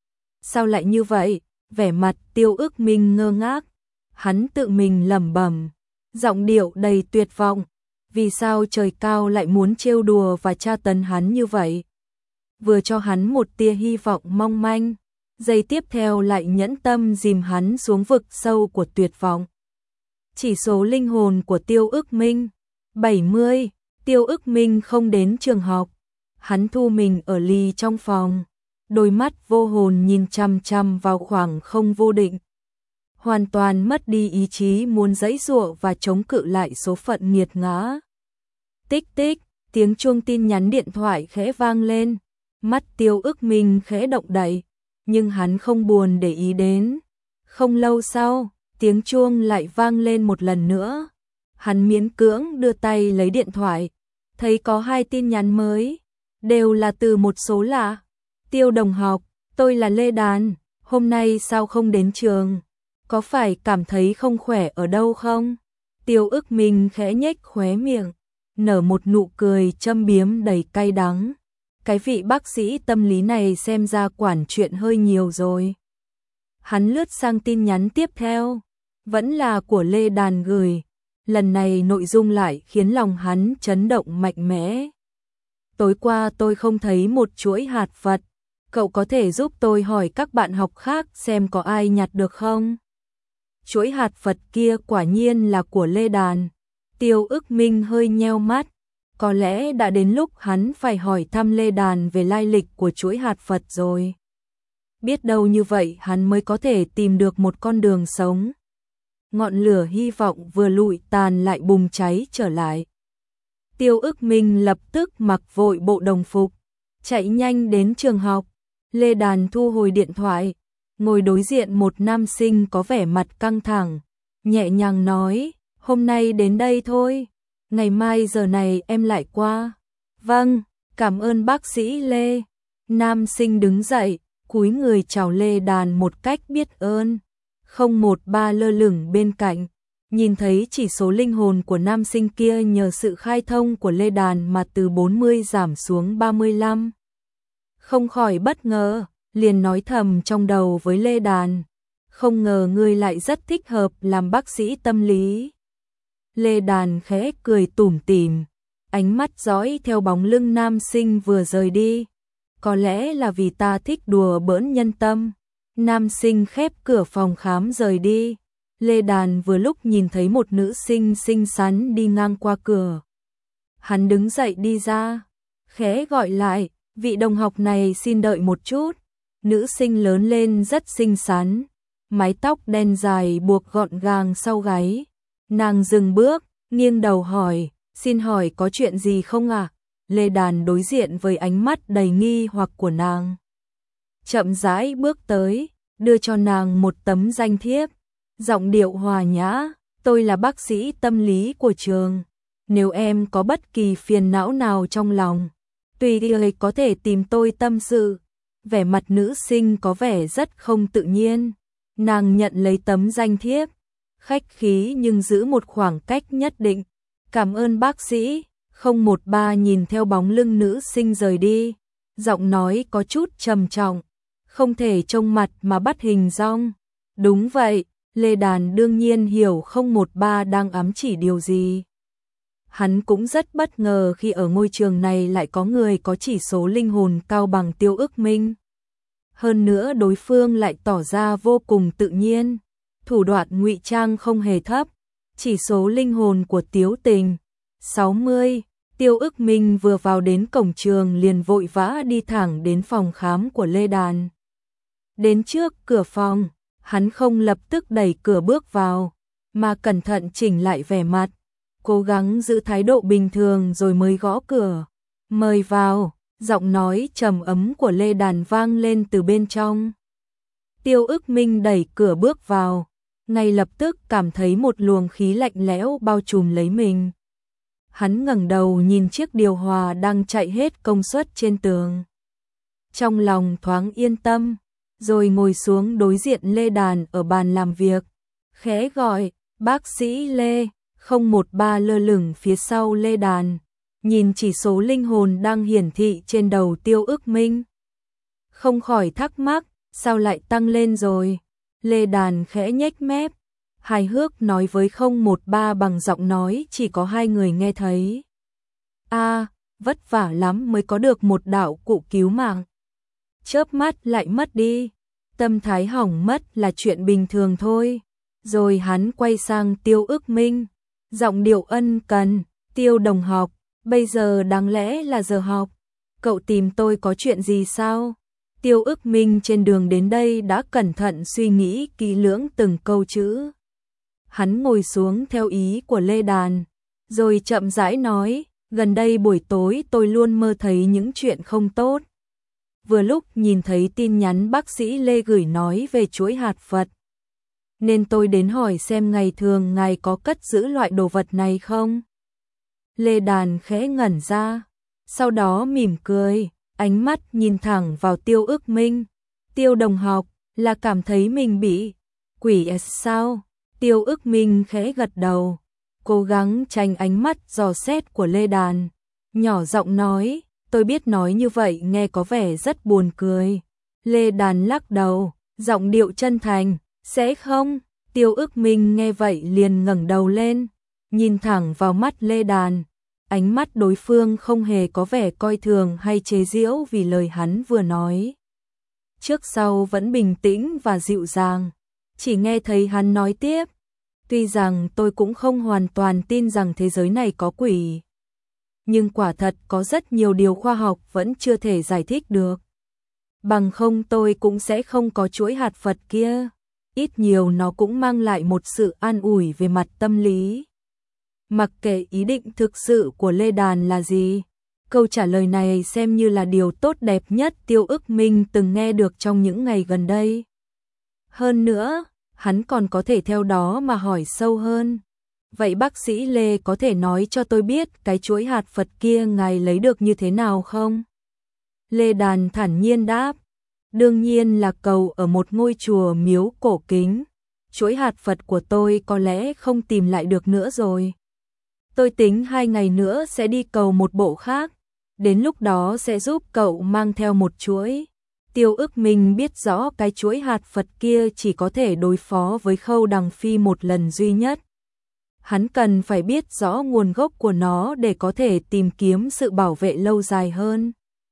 Sao lại như vậy? Vẻ mặt Tiêu Ức Minh ngơ ngác. Hắn tự mình lẩm bẩm, giọng điệu đầy tuyệt vọng. Vì sao trời cao lại muốn trêu đùa và tra tấn hắn như vậy? Vừa cho hắn một tia hy vọng mong manh, giây tiếp theo lại nhẫn tâm dìm hắn xuống vực sâu của tuyệt vọng. Chỉ số linh hồn của Tiêu Ức Minh bảy mươi. Tiêu Ức Minh không đến trường học. Hắn thu mình ở lì trong phòng, đôi mắt vô hồn nhìn chăm chăm vào khoảng không vô định. Hoàn toàn mất đi ý chí muốn giãy giụa và chống cự lại số phận nghiệt ngã. Tích tích, tiếng chuông tin nhắn điện thoại khẽ vang lên. Mắt Tiêu Ức Minh khẽ động đậy, nhưng hắn không buồn để ý đến. Không lâu sau, tiếng chuông lại vang lên một lần nữa. Hắn miễn cưỡng đưa tay lấy điện thoại, thấy có hai tin nhắn mới, đều là từ một số lạ. Tiêu đồng học, tôi là Lê Đàn, hôm nay sao không đến trường? Có phải cảm thấy không khỏe ở đâu không? Tiêu ức minh khẽ nhếch khóe miệng, nở một nụ cười châm biếm đầy cay đắng. Cái vị bác sĩ tâm lý này xem ra quản chuyện hơi nhiều rồi. Hắn lướt sang tin nhắn tiếp theo, vẫn là của Lê Đàn gửi. Lần này nội dung lại khiến lòng hắn chấn động mạnh mẽ. Tối qua tôi không thấy một chuỗi hạt Phật, cậu có thể giúp tôi hỏi các bạn học khác xem có ai nhặt được không? Chuỗi hạt Phật kia quả nhiên là của Lê Đàn. Tiêu ức minh hơi nheo mắt, có lẽ đã đến lúc hắn phải hỏi thăm Lê Đàn về lai lịch của chuỗi hạt Phật rồi. Biết đâu như vậy hắn mới có thể tìm được một con đường sống. Ngọn lửa hy vọng vừa lụi tàn lại bùng cháy trở lại. Tiêu ức minh lập tức mặc vội bộ đồng phục, chạy nhanh đến trường học. Lê Đàn thu hồi điện thoại, ngồi đối diện một nam sinh có vẻ mặt căng thẳng, nhẹ nhàng nói, hôm nay đến đây thôi, ngày mai giờ này em lại qua. Vâng, cảm ơn bác sĩ Lê. Nam sinh đứng dậy, cúi người chào Lê Đàn một cách biết ơn. không một ba lơ lửng bên cạnh, nhìn thấy chỉ số linh hồn của nam sinh kia nhờ sự khai thông của Lê Đàn mà từ bốn mươi giảm xuống ba mươi lăm. Không khỏi bất ngờ, liền nói thầm trong đầu với Lê Đàn, không ngờ ngươi lại rất thích hợp làm bác sĩ tâm lý. Lê Đàn khẽ cười tủm tỉm, ánh mắt dõi theo bóng lưng nam sinh vừa rời đi. Có lẽ là vì ta thích đùa bỡn nhân tâm. Nam sinh khép cửa phòng khám rời đi. Lê Đàn vừa lúc nhìn thấy một nữ sinh xinh xắn đi ngang qua cửa. Hắn đứng dậy đi ra, khẽ gọi lại, vị đồng học này xin đợi một chút. Nữ sinh lớn lên rất xinh xắn, mái tóc đen dài buộc gọn gàng sau gáy. Nàng dừng bước, nghiêng đầu hỏi, xin hỏi có chuyện gì không ạ? À? Lê Đàn đối diện với ánh mắt đầy nghi hoặc của nàng. Chậm rãi bước tới, đưa cho nàng một tấm danh thiếp, giọng điệu hòa nhã, tôi là bác sĩ tâm lý của trường. Nếu em có bất kỳ phiền não nào trong lòng, tùy ý có thể tìm tôi tâm sự. Vẻ mặt nữ sinh có vẻ rất không tự nhiên. Nàng nhận lấy tấm danh thiếp, khách khí nhưng giữ một khoảng cách nhất định. Cảm ơn bác sĩ. không một ba nhìn theo bóng lưng nữ sinh rời đi, giọng nói có chút trầm trọng, không thể trông mặt mà bắt hình dong. Đúng vậy, Lê Đàn đương nhiên hiểu không một ba đang ám chỉ điều gì. Hắn cũng rất bất ngờ khi ở ngôi trường này lại có người có chỉ số linh hồn cao bằng Tiêu ức minh. Hơn nữa đối phương lại tỏ ra vô cùng tự nhiên, thủ đoạn ngụy trang không hề thấp. Chỉ số linh hồn của Tiếu Tình sáu mươi. Tiêu ức minh vừa vào đến cổng trường liền vội vã đi thẳng đến phòng khám của Lê Đàn. Đến trước cửa phòng, hắn không lập tức đẩy cửa bước vào, mà cẩn thận chỉnh lại vẻ mặt, cố gắng giữ thái độ bình thường rồi mới gõ cửa. Mời vào, giọng nói trầm ấm của Lê Đàn vang lên từ bên trong. Tiêu ức minh đẩy cửa bước vào, ngay lập tức cảm thấy một luồng khí lạnh lẽo bao trùm lấy mình. Hắn ngẩng đầu nhìn chiếc điều hòa đang chạy hết công suất trên tường. Trong lòng thoáng yên tâm, rồi ngồi xuống đối diện Lê Đàn ở bàn làm việc. Khẽ gọi, bác sĩ Lê. không một ba lơ lửng phía sau Lê Đàn, nhìn chỉ số linh hồn đang hiển thị trên đầu Tiêu ức minh. Không khỏi thắc mắc, sao lại tăng lên rồi? Lê Đàn khẽ nhếch mép, hài hước nói với không một ba bằng giọng nói chỉ có hai người nghe thấy. A, à, vất vả lắm mới có được một đạo cụ cứu mạng. Chớp mắt lại mất đi, tâm thái hỏng mất là chuyện bình thường thôi. Rồi hắn quay sang Tiêu ức minh, giọng điệu ân cần, Tiêu đồng học, bây giờ đáng lẽ là giờ học. Cậu tìm tôi có chuyện gì sao? Tiêu ức minh trên đường đến đây đã cẩn thận suy nghĩ kỹ lưỡng từng câu chữ. Hắn ngồi xuống theo ý của Lê Đàn, rồi chậm rãi nói, gần đây buổi tối tôi luôn mơ thấy những chuyện không tốt. Vừa lúc nhìn thấy tin nhắn bác sĩ Lê gửi nói về chuỗi hạt Phật, nên tôi đến hỏi xem ngày thường ngài có cất giữ loại đồ vật này không? Lê Đàn khẽ ngẩn ra, sau đó mỉm cười, ánh mắt nhìn thẳng vào Tiêu ức minh. Tiêu đồng học, là cảm thấy mình bị quỷ sao? Tiêu ức minh khẽ gật đầu, cố gắng tránh ánh mắt dò xét của Lê Đàn, nhỏ giọng nói, tôi biết nói như vậy nghe có vẻ rất buồn cười. Lê Đàn lắc đầu, giọng điệu chân thành, sẽ không. Tiêu Ức Minh nghe vậy liền ngẩng đầu lên, nhìn thẳng vào mắt Lê Đàn. Ánh mắt đối phương không hề có vẻ coi thường hay chế giễu vì lời hắn vừa nói. Trước sau vẫn bình tĩnh và dịu dàng. Chỉ nghe thấy hắn nói tiếp. Tuy rằng tôi cũng không hoàn toàn tin rằng thế giới này có quỷ. Nhưng quả thật có rất nhiều điều khoa học vẫn chưa thể giải thích được. Bằng không tôi cũng sẽ không có chuỗi hạt Phật kia. Ít nhiều nó cũng mang lại một sự an ủi về mặt tâm lý. Mặc kệ ý định thực sự của Lê Đàn là gì, câu trả lời này xem như là điều tốt đẹp nhất Tiêu Ức Minh từng nghe được trong những ngày gần đây. Hơn nữa, hắn còn có thể theo đó mà hỏi sâu hơn. Vậy bác sĩ Lê có thể nói cho tôi biết cái chuỗi hạt Phật kia ngài lấy được như thế nào không? Lê Đàn thản nhiên đáp. Đương nhiên là cầu ở một ngôi chùa miếu cổ kính. Chuỗi hạt Phật của tôi có lẽ không tìm lại được nữa rồi. Tôi tính hai ngày nữa sẽ đi cầu một bộ khác. Đến lúc đó sẽ giúp cậu mang theo một chuỗi. Tiêu Ức Minh biết rõ cái chuỗi hạt Phật kia chỉ có thể đối phó với Khâu Đằng Phi một lần duy nhất. Hắn cần phải biết rõ nguồn gốc của nó để có thể tìm kiếm sự bảo vệ lâu dài hơn.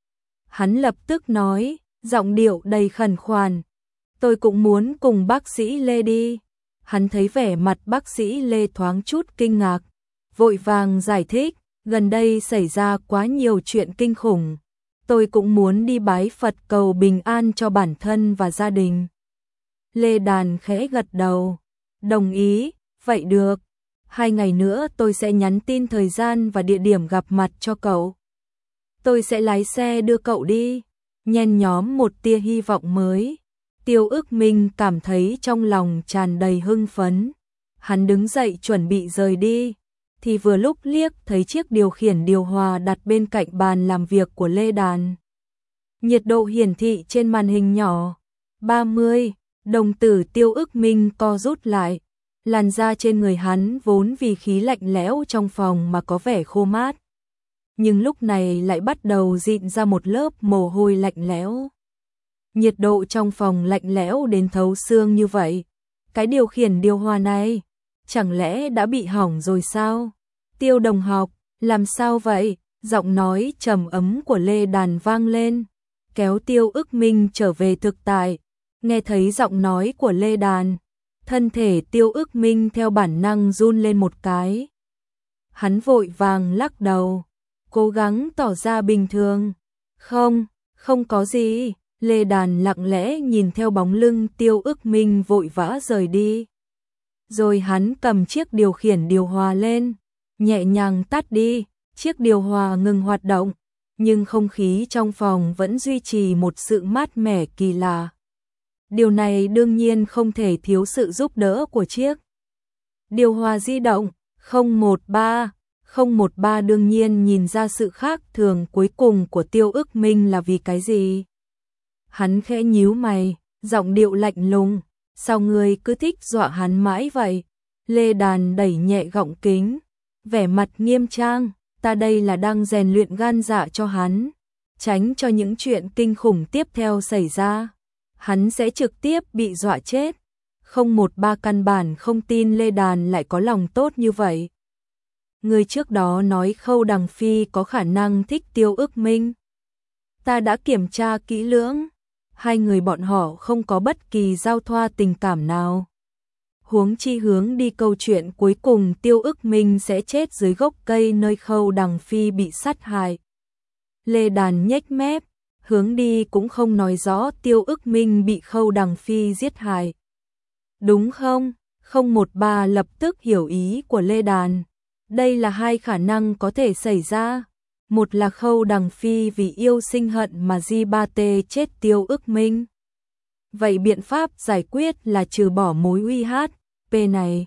Hắn lập tức nói, giọng điệu đầy khẩn khoản. Tôi cũng muốn cùng bác sĩ Lê đi. Hắn thấy vẻ mặt bác sĩ Lê thoáng chút kinh ngạc. Vội vàng giải thích, gần đây xảy ra quá nhiều chuyện kinh khủng. Tôi cũng muốn đi bái Phật cầu bình an cho bản thân và gia đình. Lê Đàn khẽ gật đầu. Đồng ý, vậy được. Hai ngày nữa tôi sẽ nhắn tin thời gian và địa điểm gặp mặt cho cậu. Tôi sẽ lái xe đưa cậu đi. Nhen nhóm một tia hy vọng mới. Tiêu Ức Minh cảm thấy trong lòng tràn đầy hưng phấn. Hắn đứng dậy chuẩn bị rời đi. Thì vừa lúc liếc thấy chiếc điều khiển điều hòa đặt bên cạnh bàn làm việc của Lê Đàn. Nhiệt độ hiển thị trên màn hình nhỏ. ba mươi, đồng tử Tiêu Ức Minh co rút lại. Làn da trên người hắn vốn vì khí lạnh lẽo trong phòng mà có vẻ khô mát. Nhưng lúc này lại bắt đầu dịn ra một lớp mồ hôi lạnh lẽo. Nhiệt độ trong phòng lạnh lẽo đến thấu xương như vậy. Cái điều khiển điều hòa này, chẳng lẽ đã bị hỏng rồi sao? Tiêu đồng học, làm sao vậy? Giọng nói trầm ấm của Lê Đàn vang lên, kéo Tiêu Ức Minh trở về thực tại. Nghe thấy giọng nói của Lê Đàn, thân thể Tiêu Ức Minh theo bản năng run lên một cái. Hắn vội vàng lắc đầu, cố gắng tỏ ra bình thường. Không, không có gì. Lê Đàn lặng lẽ nhìn theo bóng lưng Tiêu Ức Minh vội vã rời đi. Rồi hắn cầm chiếc điều khiển điều hòa lên, nhẹ nhàng tắt đi, chiếc điều hòa ngừng hoạt động, nhưng không khí trong phòng vẫn duy trì một sự mát mẻ kỳ lạ. Điều này đương nhiên không thể thiếu sự giúp đỡ của chiếc điều hòa di động không một ba. không một ba đương nhiên nhìn ra sự khác thường cuối cùng của Tiêu Ức Minh là vì cái gì. Hắn khẽ nhíu mày, giọng điệu lạnh lùng, sao ngươi cứ thích dọa hắn mãi vậy? Lê Đàn đẩy nhẹ gọng kính, vẻ mặt nghiêm trang, ta đây là đang rèn luyện gan dạ cho hắn, tránh cho những chuyện kinh khủng tiếp theo xảy ra. Hắn sẽ trực tiếp bị dọa chết. Không một ba căn bản không tin Lê Đàn lại có lòng tốt như vậy. Người trước đó nói Khâu Đằng Phi có khả năng thích Tiêu Ức Minh. Ta đã kiểm tra kỹ lưỡng. Hai người bọn họ không có bất kỳ giao thoa tình cảm nào. Huống chi hướng đi câu chuyện cuối cùng Tiêu Ức Minh sẽ chết dưới gốc cây nơi Khâu Đằng Phi bị sát hại. Lê Đàn nhếch mép, hướng đi cũng không nói rõ Tiêu Ức Minh bị Khâu Đằng Phi giết hại. Đúng không? không một ba lập tức hiểu ý của Lê Đàn. Đây là hai khả năng có thể xảy ra. Một là Khâu Đằng Phi vì yêu sinh hận mà Di Ba Tê chết Tiêu Ức Minh. Vậy biện pháp giải quyết là trừ bỏ mối uy hát pê này.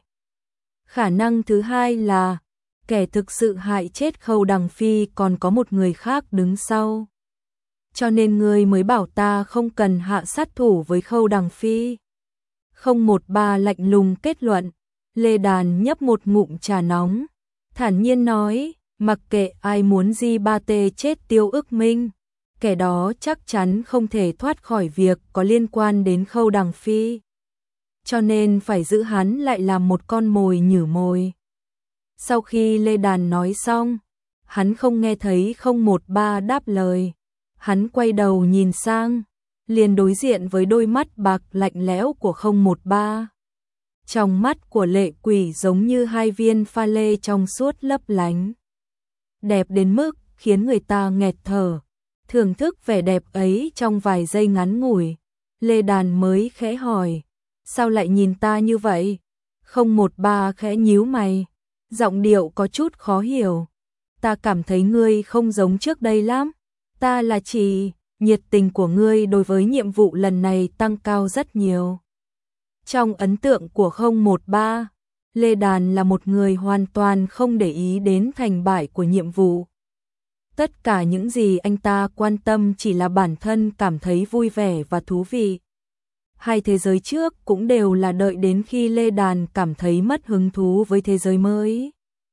Khả năng thứ hai là kẻ thực sự hại chết Khâu Đằng Phi còn có một người khác đứng sau. Cho nên ngươi mới bảo ta không cần hạ sát thủ với Khâu Đằng Phi. không một ba lạnh lùng kết luận. Lê Đàn nhấp một ngụm trà nóng, thản nhiên nói, mặc kệ ai muốn Di Ba Tê chết Tiêu Ức Minh, kẻ đó chắc chắn không thể thoát khỏi việc có liên quan đến Khâu Đằng Phi. Cho nên phải giữ hắn lại làm một con mồi nhử mồi. Sau khi Lê Đàn nói xong, hắn không nghe thấy không một ba đáp lời. Hắn quay đầu nhìn sang, liền đối diện với đôi mắt bạc lạnh lẽo của không một ba. Trong mắt của Lệ Quỷ giống như hai viên pha lê trong suốt lấp lánh. Đẹp đến mức khiến người ta nghẹt thở. Thưởng thức vẻ đẹp ấy trong vài giây ngắn ngủi, Lê Đàn mới khẽ hỏi, sao lại nhìn ta như vậy? Không một ba khẽ nhíu mày, giọng điệu có chút khó hiểu. Ta cảm thấy ngươi không giống trước đây lắm. Ta là chỉ, nhiệt tình của ngươi đối với nhiệm vụ lần này tăng cao rất nhiều. Trong ấn tượng của không một ba, Lê Đàn là một người hoàn toàn không để ý đến thành bại của nhiệm vụ. Tất cả những gì anh ta quan tâm chỉ là bản thân cảm thấy vui vẻ và thú vị. Hai thế giới trước cũng đều là đợi đến khi Lê Đàn cảm thấy mất hứng thú với thế giới mới.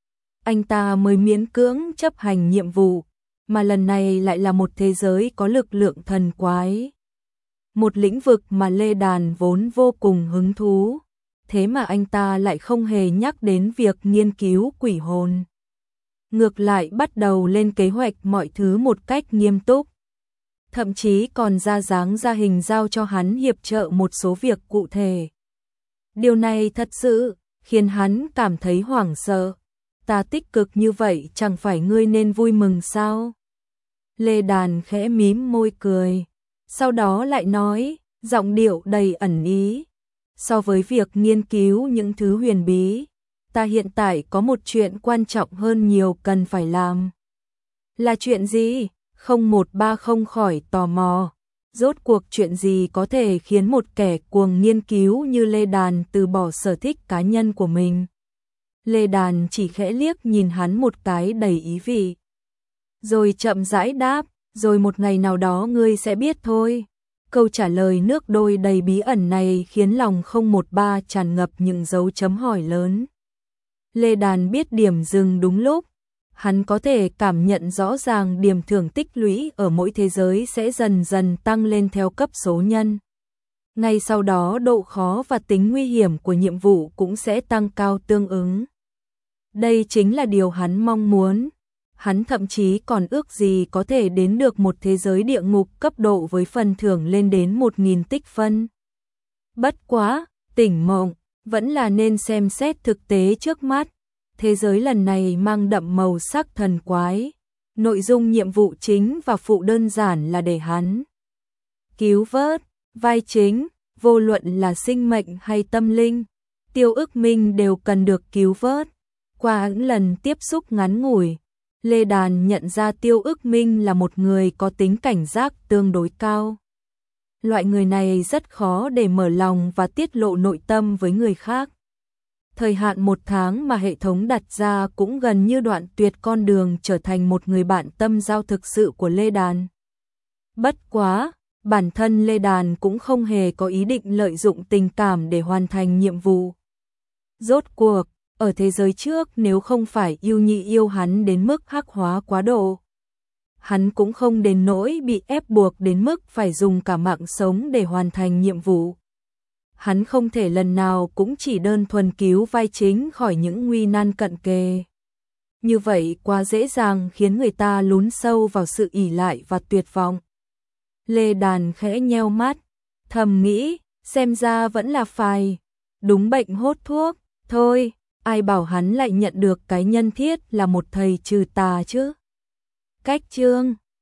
Anh ta mới miễn cưỡng chấp hành nhiệm vụ, mà lần này lại là một thế giới có lực lượng thần quái. Một lĩnh vực mà Lê Đàn vốn vô cùng hứng thú, thế mà anh ta lại không hề nhắc đến việc nghiên cứu quỷ hồn. Ngược lại bắt đầu lên kế hoạch mọi thứ một cách nghiêm túc. Thậm chí còn ra dáng ra hình giao cho hắn hiệp trợ một số việc cụ thể. Điều này thật sự khiến hắn cảm thấy hoảng sợ. Ta tích cực như vậy chẳng phải ngươi nên vui mừng sao? Lê Đàn khẽ mím môi cười. Sau đó lại nói, giọng điệu đầy ẩn ý. So với việc nghiên cứu những thứ huyền bí, ta hiện tại có một chuyện quan trọng hơn nhiều cần phải làm. Là chuyện gì? Không một ba không khỏi tò mò. Rốt cuộc chuyện gì có thể khiến một kẻ cuồng nghiên cứu như Lê Đàn từ bỏ sở thích cá nhân của mình? Lê Đàn chỉ khẽ liếc nhìn hắn một cái đầy ý vị. Rồi chậm rãi đáp, rồi một ngày nào đó ngươi sẽ biết thôi. Câu trả lời nước đôi đầy bí ẩn này khiến lòng không một ba tràn ngập những dấu chấm hỏi lớn. Lê Đàn biết điểm dừng đúng lúc. Hắn có thể cảm nhận rõ ràng điểm thưởng tích lũy ở mỗi thế giới sẽ dần dần tăng lên theo cấp số nhân. Ngay sau đó độ khó và tính nguy hiểm của nhiệm vụ cũng sẽ tăng cao tương ứng. Đây chính là điều hắn mong muốn. Hắn thậm chí còn ước gì có thể đến được một thế giới địa ngục cấp độ với phần thưởng lên đến một nghìn tích phân. Bất quá, tỉnh mộng, vẫn là nên xem xét thực tế trước mắt. Thế giới lần này mang đậm màu sắc thần quái. Nội dung nhiệm vụ chính và phụ đơn giản là để hắn cứu vớt, vai chính, vô luận là sinh mệnh hay tâm linh, Tiêu Ức Minh đều cần được cứu vớt. Qua những lần tiếp xúc ngắn ngủi, Lê Đàn nhận ra Tiêu Ức Minh là một người có tính cảnh giác tương đối cao. Loại người này rất khó để mở lòng và tiết lộ nội tâm với người khác. Thời hạn một tháng mà hệ thống đặt ra cũng gần như đoạn tuyệt con đường trở thành một người bạn tâm giao thực sự của Lê Đàn. Bất quá, bản thân Lê Đàn cũng không hề có ý định lợi dụng tình cảm để hoàn thành nhiệm vụ. Rốt cuộc, ở thế giới trước nếu không phải yêu nhị yêu hắn đến mức hắc hóa quá độ, hắn cũng không đến nỗi bị ép buộc đến mức phải dùng cả mạng sống để hoàn thành nhiệm vụ. Hắn không thể lần nào cũng chỉ đơn thuần cứu vai chính khỏi những nguy nan cận kề. Như vậy quá dễ dàng khiến người ta lún sâu vào sự ỷ lại và tuyệt vọng. Lê Đàn khẽ nheo mắt, thầm nghĩ, xem ra vẫn là phải đúng bệnh hốt thuốc, thôi, ai bảo hắn lại nhận được cái nhân thiết là một thầy trừ tà chứ. Cách chương